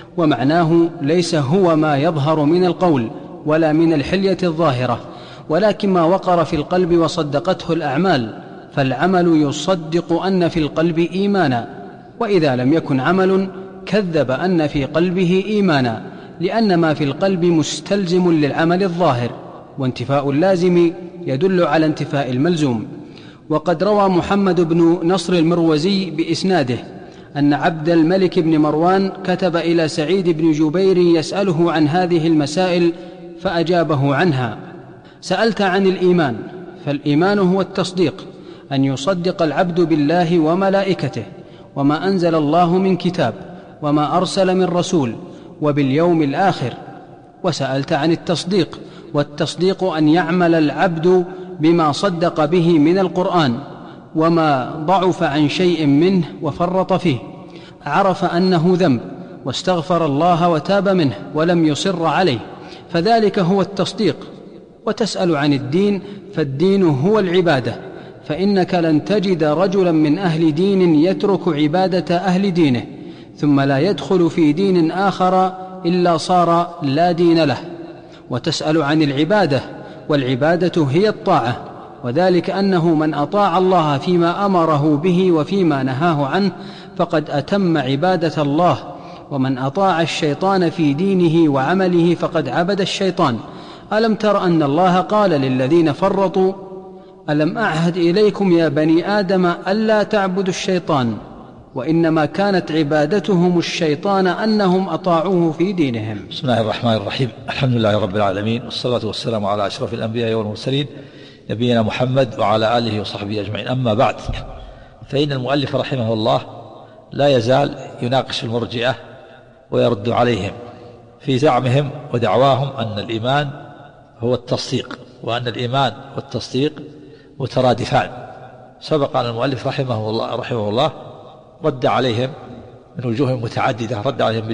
ومعناه ليس هو ما يظهر من القول ولا من الحلية الظاهرة، ولكن ما وقر في القلب وصدقته الأعمال، فالعمل يصدق أن في القلب إيمانا، وإذا لم يكن عمل كذب أن في قلبه إيمانا، لأن ما في القلب مستلزم للعمل الظاهر، وانتفاء اللازم يدل على انتفاء الملزوم. وقد روى محمد بن نصر المروزي بإسناده أن عبد الملك بن مروان كتب إلى سعيد بن جبير يسأله عن هذه المسائل فأجابه عنها: سألت عن الإيمان، فالإيمان هو التصديق، أن يصدق العبد بالله وملائكته وما أنزل الله من كتاب وما أرسل من رسول وباليوم الآخر. وسألت عن التصديق، والتصديق أن يعمل العبد بما صدق به من القرآن، وما ضعف عن شيء منه وفرط فيه، عرف أنه ذنب واستغفر الله وتاب منه ولم يصر عليه، فذلك هو التصديق. وتسأل عن الدين، فالدين هو العبادة، فإنك لن تجد رجلا من أهل دين يترك عبادة أهل دينه ثم لا يدخل في دين آخر إلا صار لا دين له. وتسأل عن العبادة، والعبادة هي الطاعة، وذلك أنه من أطاع الله فيما أمره به وفيما نهاه عنه فقد أتم عبادة الله، ومن أطاع الشيطان في دينه وعمله فقد عبد الشيطان. ألم تر أن الله قال للذين فرطوا: ألم أعهد إليكم يا بني آدم ألا تعبدوا الشيطان، وإنما كانت عبادتهم الشيطان أنهم أطاعوه في دينهم. بسم الله الرحمن الرحيم. الحمد لله رب العالمين، والصلاة والسلام على أشرف الأنبياء والمرسلين نبينا محمد وعلى آله وصحبه أجمعين. أما بعد، فإن المؤلف رحمه الله لا يزال يناقش المرجئة ويرد عليهم في زعمهم ودعواهم أن الإيمان هو التصديق، وأن الإيمان والتصديق مترادفان. سبق أن المؤلف رحمه الله رد عليهم من وجوه متعددة، رد عليهم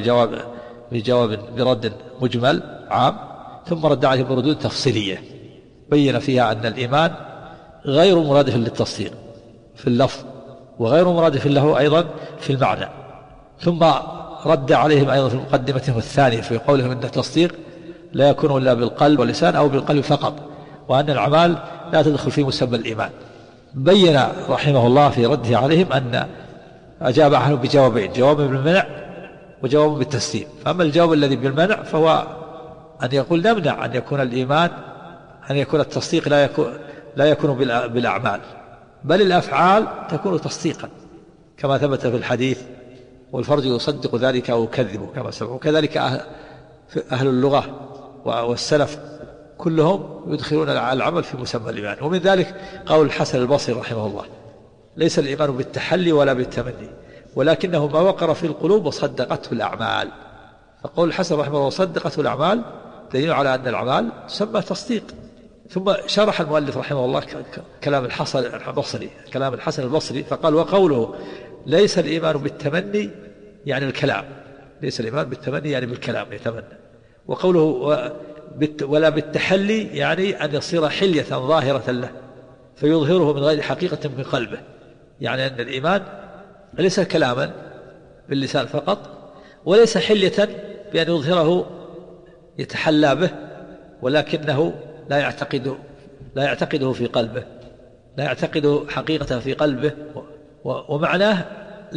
برد مجمل عام، ثم رد عليهم بردود تفصيلية بين فيها أن الإيمان غير مرادف للتصديق في اللفظ، وغير مرادف له أيضا في المعنى. ثم رد عليهم أيضا في مقدمتهم الثانية في قولهم أن التصديق لا يكون إلا بالقلب واللسان أو بالقلب فقط، وأن الأعمال لا تدخل في مسمى الإيمان. بين رحمه الله في رده عليهم أن أجاب عنه بجوابين: جواب بالمنع وجواب بالتسليم. فأما الجواب الذي بالمنع فهو أن يقول نمنع أن يكون الإيمان، أن يكون التصديق لا يكون بالأعمال، بل الأفعال تكون تصديقا كما ثبت في الحديث: والفرج يصدق ذلك أو يكذبه كما سمع. وكذلك أهل اللغة والسلف كلهم يدخلون العمل في مسمى الإيمان. ومن ذلك قول الحسن البصري رحمه الله: ليس الإيمان بالتحلي ولا بالتمني، ولكنه ما وقر في القلوب وصدقته الأعمال. فقول الحسن رحمه الله: صدقته الأعمال، دليل على أن الأعمال تسمى تصديق، ثم شرح المؤلف رحمه الله كلام الحسن البصري فقال: وقوله ليس الإيمان بالتمني يعني الكلام، ليس الإيمان بالتمني يعني بالكلام يتمنى. وقوله ولا بالتحلي يعني أن يصير حلية ظاهرة له فيظهره من غير حقيقة من قلبه، يعني أن الإيمان ليس كلاما باللسان فقط، وليس حلية بأن يظهره يتحلى به، ولكنه لا يعتقده في قلبه، لا يعتقده حقيقة في قلبه، ومعناه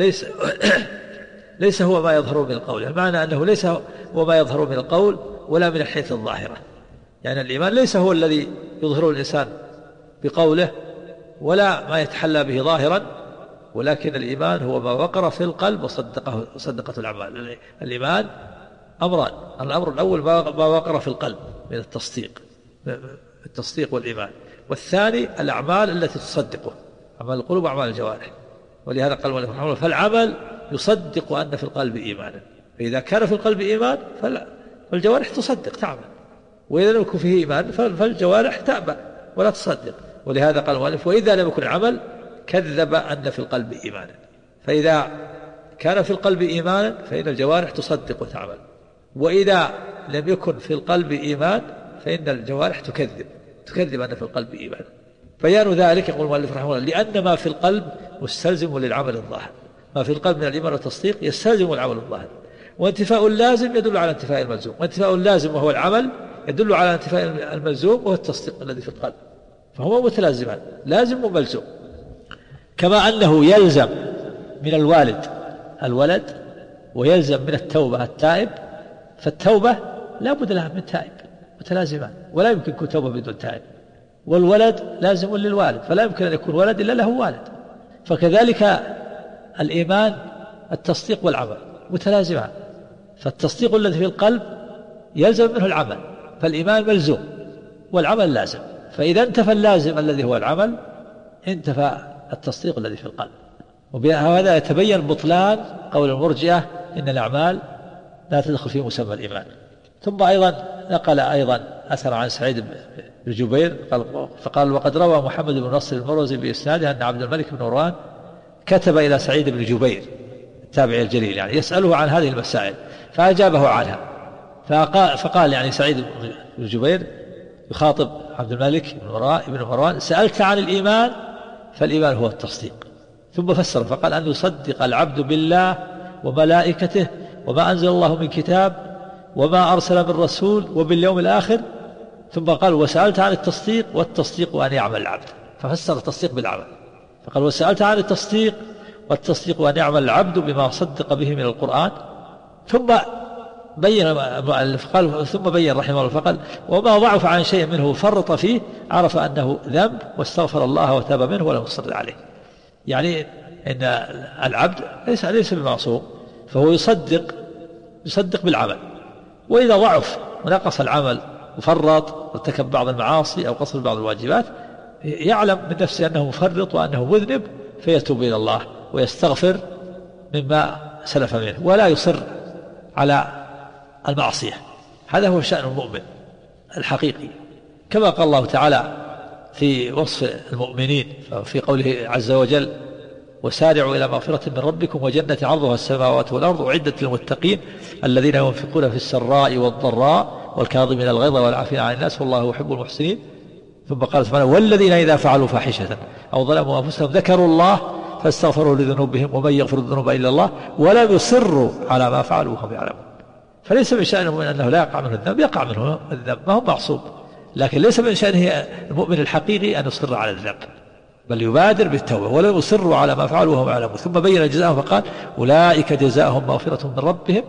ليس هو ما يظهر من القول، المعنى أنه ليس هو ما يظهر من القول ولا من الحيث الظاهرة. يعني الإيمان ليس هو الذي يظهره الإنسان بقوله ولا ما يتحلى به ظاهرا، ولكن الإيمان هو ما وقر في القلب وصدقته الأعمال. الإيمان أمران: الأمر الأول ما وقر في القلب من التصديق والإيمان، والثاني الأعمال التي تصدقه، أعمال القلوب وأعمال الجوارح. ولهذا قال: فالعمل يصدق أن في القلب إيمانا، فإذا كان في القلب إيمان فالجوارح تصدق تعمل، وإذا لم يكن فيه إيمان فالجوارح تأبى ولا تصدق. ولهذا قال المؤلف: وإذا لم يكن العمل كذب أن في القلب إيمانا. فإذا كان في القلب إيمانا فإن الجوارح تصدق وتعمل، وإذا لم يكن في القلب إيمان فإن الجوارح تكذب أن في القلب إيمان. بيان ذلك يقول المؤلف رحمه الله: لأن ما في القلب مستلزم للعمل الظاهر، ما في القلب من الإيمان والتصديق يستلزم العمل الظاهر، وانتفاء اللازم يدل على انتفاء الملزوم، وانتفاء اللازم وهو العمل يدل على انتفاء الملزوم وهو التصديق الذي في القلب، فهو متلازمان، لازم وملزوم. كما أنه يلزم من الولد ويلزم من التوبة التائب، فالتوبة لا بد لها من تائب، متلازمان، ولا يمكن يكون توبة بدون تائب. والولد لازم للوالد، فلا يمكن أن يكون ولد إلا له والد. فكذلك الإيمان التصديق والعمل متلازمان، فالتصديق الذي في القلب يلزم منه العمل، فالإيمان ملزوم والعمل لازم، فإذا انتفى اللازم الذي هو العمل انتفى التصديق الذي في القلب. وبهذا يتبين بطلان قول المرجئة إن الأعمال لا تدخل في مسمى الإيمان. ثم أيضا نقل أثر عن سعيد بن جبير فقال: وقد روى محمد بن نصر المروزي بإسناده أن عبد الملك بن مروان كتب إلى سعيد بن جبير التابعي الجليل يعني يسأله عن هذه المسائل، فأجابه عنها. فقال يعني سعيد بن جبير يخاطب عبد الملك بن مروان: سألت عن الإيمان، فالإيمان هو التصديق. ثم فسر فقال: أن يصدق العبد بالله وملائكته وما أنزل الله من كتاب وما أرسل من رسول وباليوم الآخر. ثم قال: وسألت عن التصديق، والتصديق أن يعمل العبد، ففسر التصديق بالعمل، فقال: وسألت عن التصديق، والتصديق أن يعمل العبد بما صدق به من القرآن. ثم بين رحمه الله فقال: وما ضعف عن شيء منه فرط فيه عرف أنه ذنب واستغفر الله وتاب منه ولم يصر عليه. يعني إن العبد ليس بمعصوم، فهو يصدق بالعمل، وإذا ضعف ونقص العمل وفرط وارتكب بعض المعاصي أو قصر بعض الواجبات يعلم من نفسه أنه مفرط وأنه مذنب، فيتوب إلى الله ويستغفر مما سلف منه ولا يصر على المعصية. هذا هو شأن المؤمن الحقيقي، كما قال الله تعالى في وصف المؤمنين في قوله عز وجل: وسارعوا إلى مغفرة من ربكم وجنة عرضها السماوات والأرض أعدت للمتقين الذين ينفقون في السراء والضراء والكاظمين الغيظ والعافين عن الناس والله يحب المحسنين. ثم قال سبحانه: والذين إذا فعلوا فاحشة أو ظلموا أنفسهم ذكروا الله فاستغفروا لذنوبهم ومن يغفر الذنوب إلا الله ولم يصروا على ما فعلوا وهم يعلمون. فليس من شأن المؤمن أنه لا يقع منه الذنب، يقع منه الذنب، ما هو معصوم، لكن ليس من شأنه المؤمن الحقيقي أن يصر على الذنب، بل يبادر بالتوبة ولا يصر على ما فعلوا وهم يعلمون. ثم بين جزاءهم فقال: أولئك جزاؤهم مغفرة من ربهم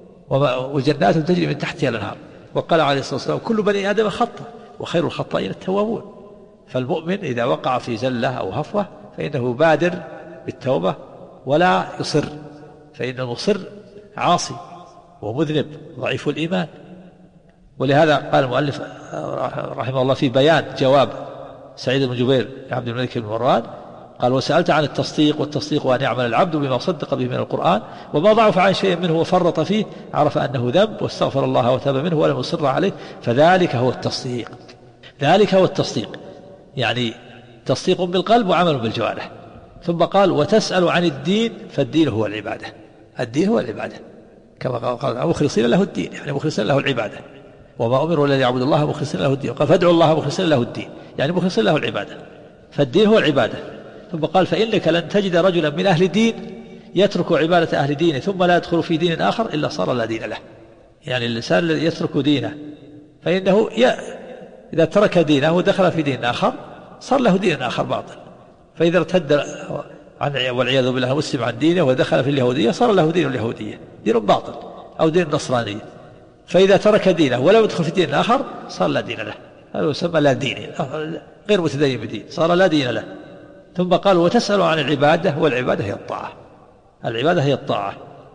وجنات تجري من تحتها الأنهار. وقال عليه الصلاة والسلام: كل بني آدم خطأ وخير الخطائين التوابون. فالمؤمن إذا وقع في زلة أو هفوة فإنه يبادر بالتوبة ولا يصر، فإن المصر عاصي ومذنب ضعيف الإيمان. ولهذا قال المؤلف رحمه الله في بيان جواب سعيد بن جبير عبد الملك بن مروان قال: وسألت عن التصديق، والتصديق أن يعمل العبد بما صدق به من القرآن وما ضعف عن شيء منه وفرط فيه عرف أنه ذنب واستغفر الله وتاب منه ولم يصر عليه، فذلك هو التصديق. ذلك هو التصديق، يعني تصديق بالقلب وعمل بالجوارح. ثم قال وتسأل عن الدين، فالدين هو العبادة، الدين هو العبادة كما قال مخلصين له الدين، يعني مخلصين له العبادة، وما أمروا إلا ليعبدوا الله مخلصين له الدين، قال فادعوا الله مخلصين له الدين، يعني مخلصين له العبادة، فالدين هو العبادة. ثم قال فإنك لن تجد رجلا من أهل الدين يترك عبادة أهل دينه ثم لا يدخل في دين آخر إلا صار لا دين له. يعني الإنسان الذي يترك دينه فإنه إذا ترك دينه ودخل في دين آخر صار له دين آخر باطل، فإذا ارتد والعياذ بالله مسلم عن دينه ودخل في اليهودية صار له دين اليهودية، دين باطل أو دين النصرانية. فإذا ترك دينه ولم يدخل في دين آخر صار لا دين له، هذا يسمى لا دين، غير متدين بدين، صار لا دين له. ثم قال وتسأل عن العبادة، والعبادة هي الطاعة، العبادة هي الطاعة،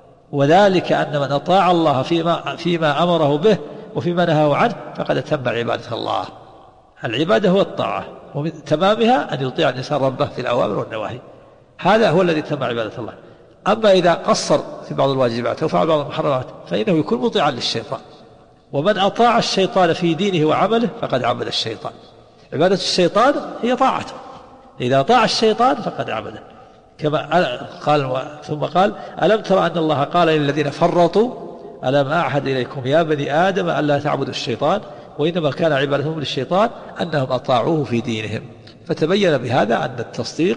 وذلك أن من أطاع الله فيما أمره به وفيما نهاه عنه فقد أتم عبادة الله. العبادة هو الطاعة، ومن تمامها أن يطيع الإنسان ربه في الأوامر والنواهي، هذا هو الذي تم عبادة الله. أما إذا قصر في بعض الواجبات وفعل بعض المحرمات فإنه يكون مطيعا للشيطان، ومن أطاع الشيطان في دينه وعمله فقد عبد الشيطان. عبادة الشيطان هي طاعته، إذا طاع الشيطان فقد عبده، كما قال ثم قال ألم ترى أن الله قال للذين فرطوا ألم أعهد إليكم يا بني آدم ألا تعبدوا الشيطان وإنما كان عبادتهم للشيطان أنهم أطاعوه في دينهم. فتبين بهذا أن التصديق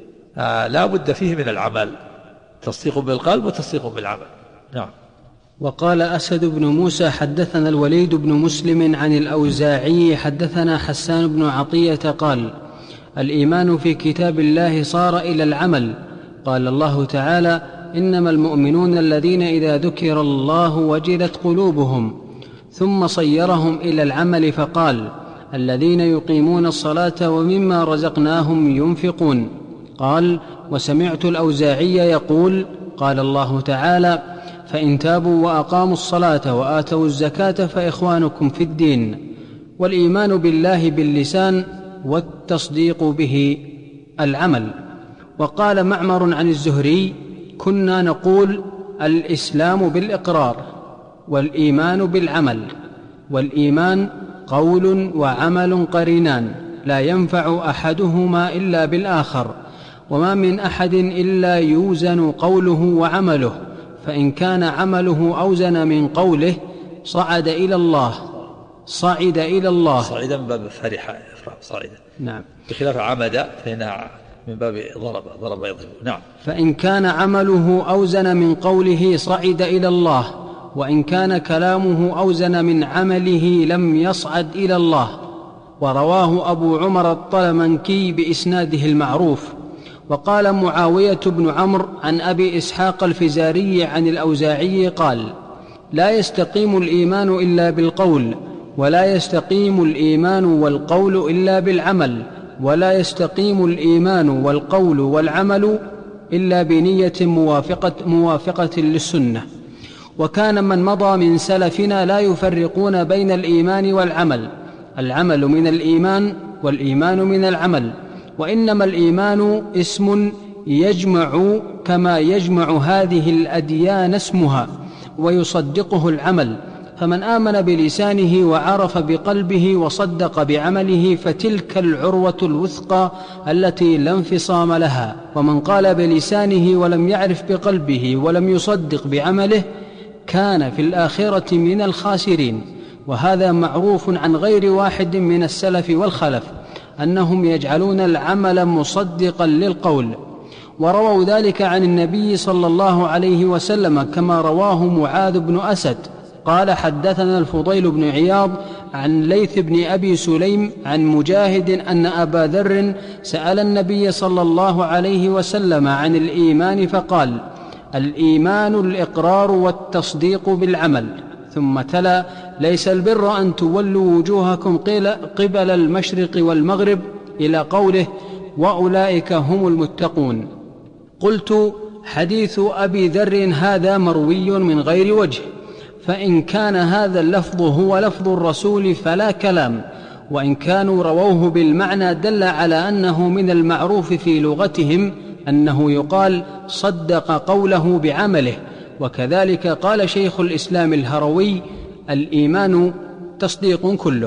لا بد فيه من العمل، تصديق بالقلب وتصديق بالعمل. نعم. وقال أسد بن موسى حدثنا الوليد بن مسلم عن الأوزاعي حدثنا حسان بن عطية قال الإيمان في كتاب الله صار إلى العمل. قال الله تعالى إنما المؤمنون الذين إذا ذكر الله وجلت قلوبهم، ثم صيرهم إلى العمل فقال الذين يقيمون الصلاة ومما رزقناهم ينفقون. قال وسمعت الأوزاعي يقول قال الله تعالى فإن تابوا وأقاموا الصلاة وآتوا الزكاة فإخوانكم في الدين. والإيمان بالله باللسان والتصديق به العمل. وقال معمر عن الزهري كنا نقول الإسلام بالإقرار والإيمان بالعمل، والإيمان قول وعمل قرينان لا ينفع أحدهما إلا بالآخر، وما من أحد إلا يوزن قوله وعمله، فإن كان عمله أوزن من قوله صعد إلى الله صعدا من باب فرح صعدا، نعم، بخلاف عمد فإنها من باب ضرب يضرب. نعم. فإن كان عمله أوزن من قوله صعد إلى الله، وإن كان كلامه أوزن من عمله لم يصعد إلى الله. ورواه أبو عمر الطلمنكي بإسناده المعروف. وقال معاوية بن عمرو عن أبي إسحاق الفزاري عن الأوزاعي قال لا يستقيم الإيمان إلا بالقول، ولا يستقيم الإيمان والقول إلا بالعمل، ولا يستقيم الإيمان والقول والعمل إلا بنية موافقة للسنة. وكان من مضى من سلفنا لا يفرقون بين الإيمان والعمل، العمل من الإيمان والإيمان من العمل، وإنما الإيمان اسم يجمع كما يجمع هذه الأديان اسمها ويصدقه العمل. فمن آمن بلسانه وعرف بقلبه وصدق بعمله فتلك العروة الوثقى التي لا انفصام لها. ومن قال بلسانه ولم يعرف بقلبه ولم يصدق بعمله كان في الآخرة من الخاسرين. وهذا معروف عن غير واحد من السلف والخلف أنهم يجعلون العمل مصدقا للقول، ورووا ذلك عن النبي صلى الله عليه وسلم كما رواه معاذ بن أسد قال حدثنا الفضيل بن عياض عن ليث بن أبي سليم عن مجاهد أن أبا ذر سأل النبي صلى الله عليه وسلم عن الإيمان فقال الإيمان الإقرار والتصديق بالعمل، ثم تلا ليس البر أن تولوا وجوهكم قبل المشرق والمغرب إلى قوله وأولئك هم المتقون. قلت حديث أبي ذر هذا مروي من غير وجه، فإن كان هذا اللفظ هو لفظ الرسول فلا كلام، وإن كانوا رووه بالمعنى دل على أنه من المعروف في لغتهم أنه يقال صدق قوله بعمله. وكذلك قال شيخ الإسلام الهروي الإيمان تصديق كله.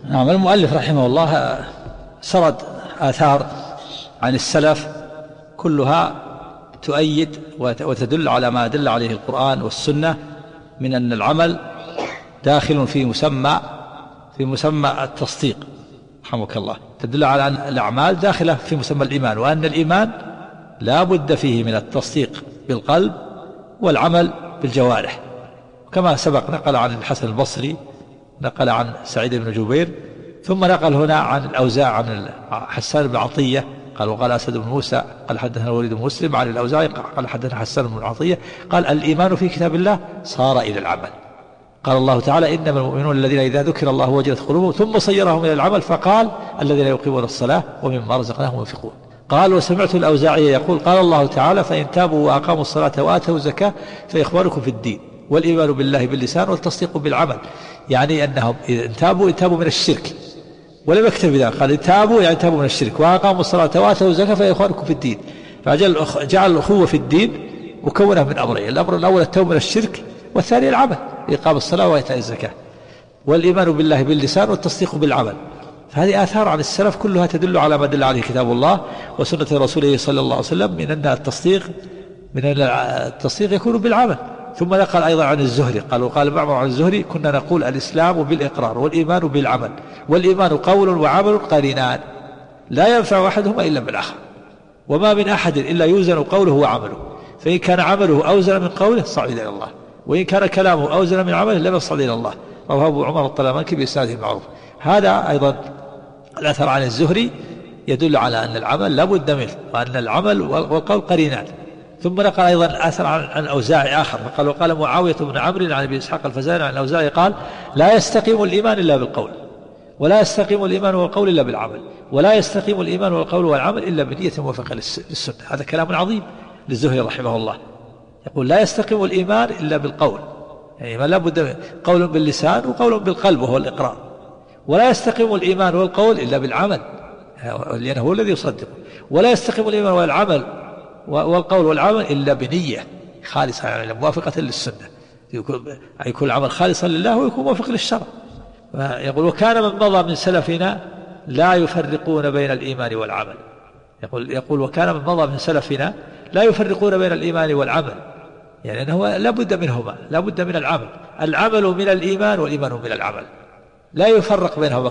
نعم. المؤلف رحمه الله سرد آثار عن السلف كلها تؤيد وتدل على ما دل عليه القرآن والسنة من أن العمل داخل في مسمى التصديق رحمك الله، تدل على أن الأعمال داخلة في مسمى الإيمان، وأن الإيمان لا بد فيه من التصديق بالقلب والعمل بالجوارح، كما سبق نقل عن الحسن البصري، نقل عن سعيد بن جبير، ثم نقل هنا عن الأوزاع عن حسان بن عطية قال وقال أسد بن موسى قال حدثنا الوليد بن مسلم عن الأوزاعي قال حدثنا حسان بن عطية قال الإيمان في كتاب الله صار إلى العمل. قال الله تعالى إنما المؤمنون الذين إذا ذكر الله وجلت قلوبهم ثم صيرهم إلى العمل، فقال الذين يقيمون الصلاة ومما رزقناهم ينفقون. قال وسمعت الأوزاعي يقول قال الله تعالى فإن تابوا وأقاموا الصلاة وآتوا الزكاة فإخوانكم في الدين والإيمان بالله باللسان والتصديق بالعمل، يعني أنهم إن تابوا من الشرك، ولم يكتفي بذلك قال تابوا يعني تابوا من الشرك وأقاموا الصلاة وآتوا الزكاة فإخوانكم في الدين، فجعل الأخوة في الدين مكونة من أمرين، الأمر الأول التوبة من الشرك، والثاني العمل إقام الصلاة وإيتاء الزكاة، والإيمان بالله باللسان والتصديق بالعمل. فهذه آثار عن السلف كلها تدل على ما دل عليه كتاب الله وسنة رسوله صلى الله عليه وسلم من أن التصديق يكون بالعمل. ثم نقل أيضا عن الزهري قال معمر عن الزهري كنا نقول الإسلام بالإقرار والإيمان بالعمل، والإيمان قول وعمل قرينان لا ينفع أحدهما إلا بالآخر، وما من أحد إلا يوزن قوله وعمله، فإن كان عمله أوزن من قوله صعد إلى الله، وإن كان كلامه أوزن من عمله لم يصعد إلى الله. رواه أبو عمر الطلمانكي بإسناده المعروف. هذا أيضا الأثر عن الزهري يدل على أن العمل لا بد منه، وأن العمل والقول قرينان. ثم نقل أيضا أثر عن أوزاعي آخر وقال معاوية بن عمرو عن أبي إسحاق الفزاري عن الأوزاعي قال لا يستقيم الإيمان إلا بالقول، ولا يستقيم الإيمان والقول إلا بالعمل، ولا يستقيم الإيمان والقول والعمل إلا بنية موافقة للسنة. هذا كلام عظيم للزهري رحمه الله، يقول لا يستقيم الإيمان إلا بالقول، يعني ما لا بد قول باللسان وقول بالقلب وهو الإقرار، ولا يستقيم الإيمان والقول إلا بالعمل لأنه هو الذي يصدقه، ولا يستقيم الإيمان والعمل والقول والعمل إلا بنية خالصة يعني موافقة للسنة، يكون العمل خالصا لله ويكون موافق للشرع. يقول وكان من مضى من سلفنا لا يفرقون بين الإيمان والعمل، يقول وكان من مضى من سلفنا لا يفرقون بين الإيمان والعمل، يعني أنه لا بد منهما، لا بد من العمل من الإيمان والإيمان من العمل، لا يفرق بينهما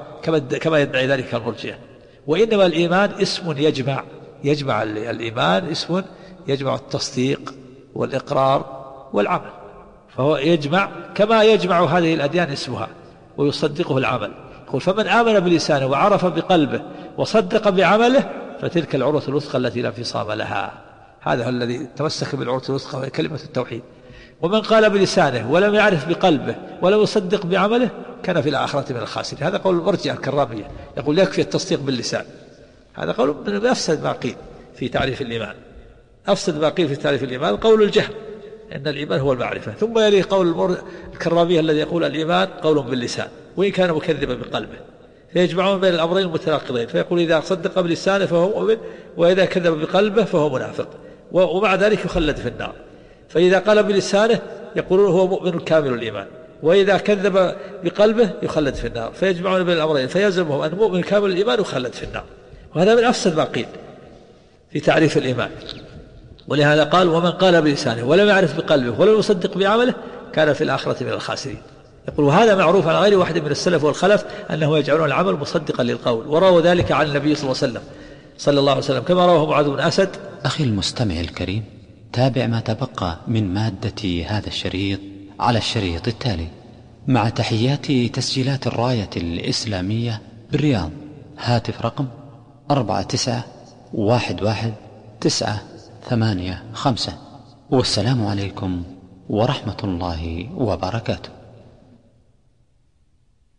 كما يدعي ذلك المرجئة. وإنما الإيمان اسم يجمع الإيمان اسم يجمع التصديق والإقرار والعمل، فهو يجمع كما يجمع هذه الأديان اسمها ويصدقه العمل. يقول فمن آمن بلسانه وعرف بقلبه وصدق بعمله فتلك العروة الوثقى التي لا انفصام لها. هذا هو الذي تمسك بالعروة الوثقى وهي كلمة التوحيد. ومن قال بلسانه ولم يعرف بقلبه ولم يصدق بعمله كان في الآخرة من الخاسرين. هذا قول المرجئة الكرامية، يقول يكفي التصديق باللسان. هذا قول من أفسد ما قيل في تعريف الإيمان، أفسد ما قيل في تعريف الإيمان قول الجهم إن الإيمان هو المعرفة، ثم يليه قول الكرامية الذي يقول الإيمان قول باللسان وإن كان مكذبا بقلبه، فيجمعون بين الأمرين المتناقضين، فيقول إذا صدق بلسانه فهو مؤمن وإذا كذب بقلبه فهو منافق، ومع ذلك يخلد في النار. فإذا قال بلسانه يقولون هو مؤمن كامل الإيمان، وإذا كذب بقلبه يخلد في النار، فيجمعون بين الأمرين فيلزمهم أن مؤمن كامل الإيمان يخلد في النار. وهذا من أفسد ما قيل في تعريف الإيمان. ولهذا قال ومن قال بلسانه ولم يعرف بقلبه ولم يصدق بعمله كان في الآخرة من الخاسرين. يقول وهذا معروف عن غير واحد من السلف والخلف أنه يجعلون العمل مصدقا للقول، وروى ذلك عن النبي صلى الله عليه وسلم كما رواه معاذ بن أسد. أخي المستمع الكريم، تابع ما تبقى من مادة هذا الشريط على الشريط التالي مع تحيات تسجيلات الراية الإسلامية بالرياض. هاتف رقم 49111985. والسلام عليكم ورحمة الله وبركاته.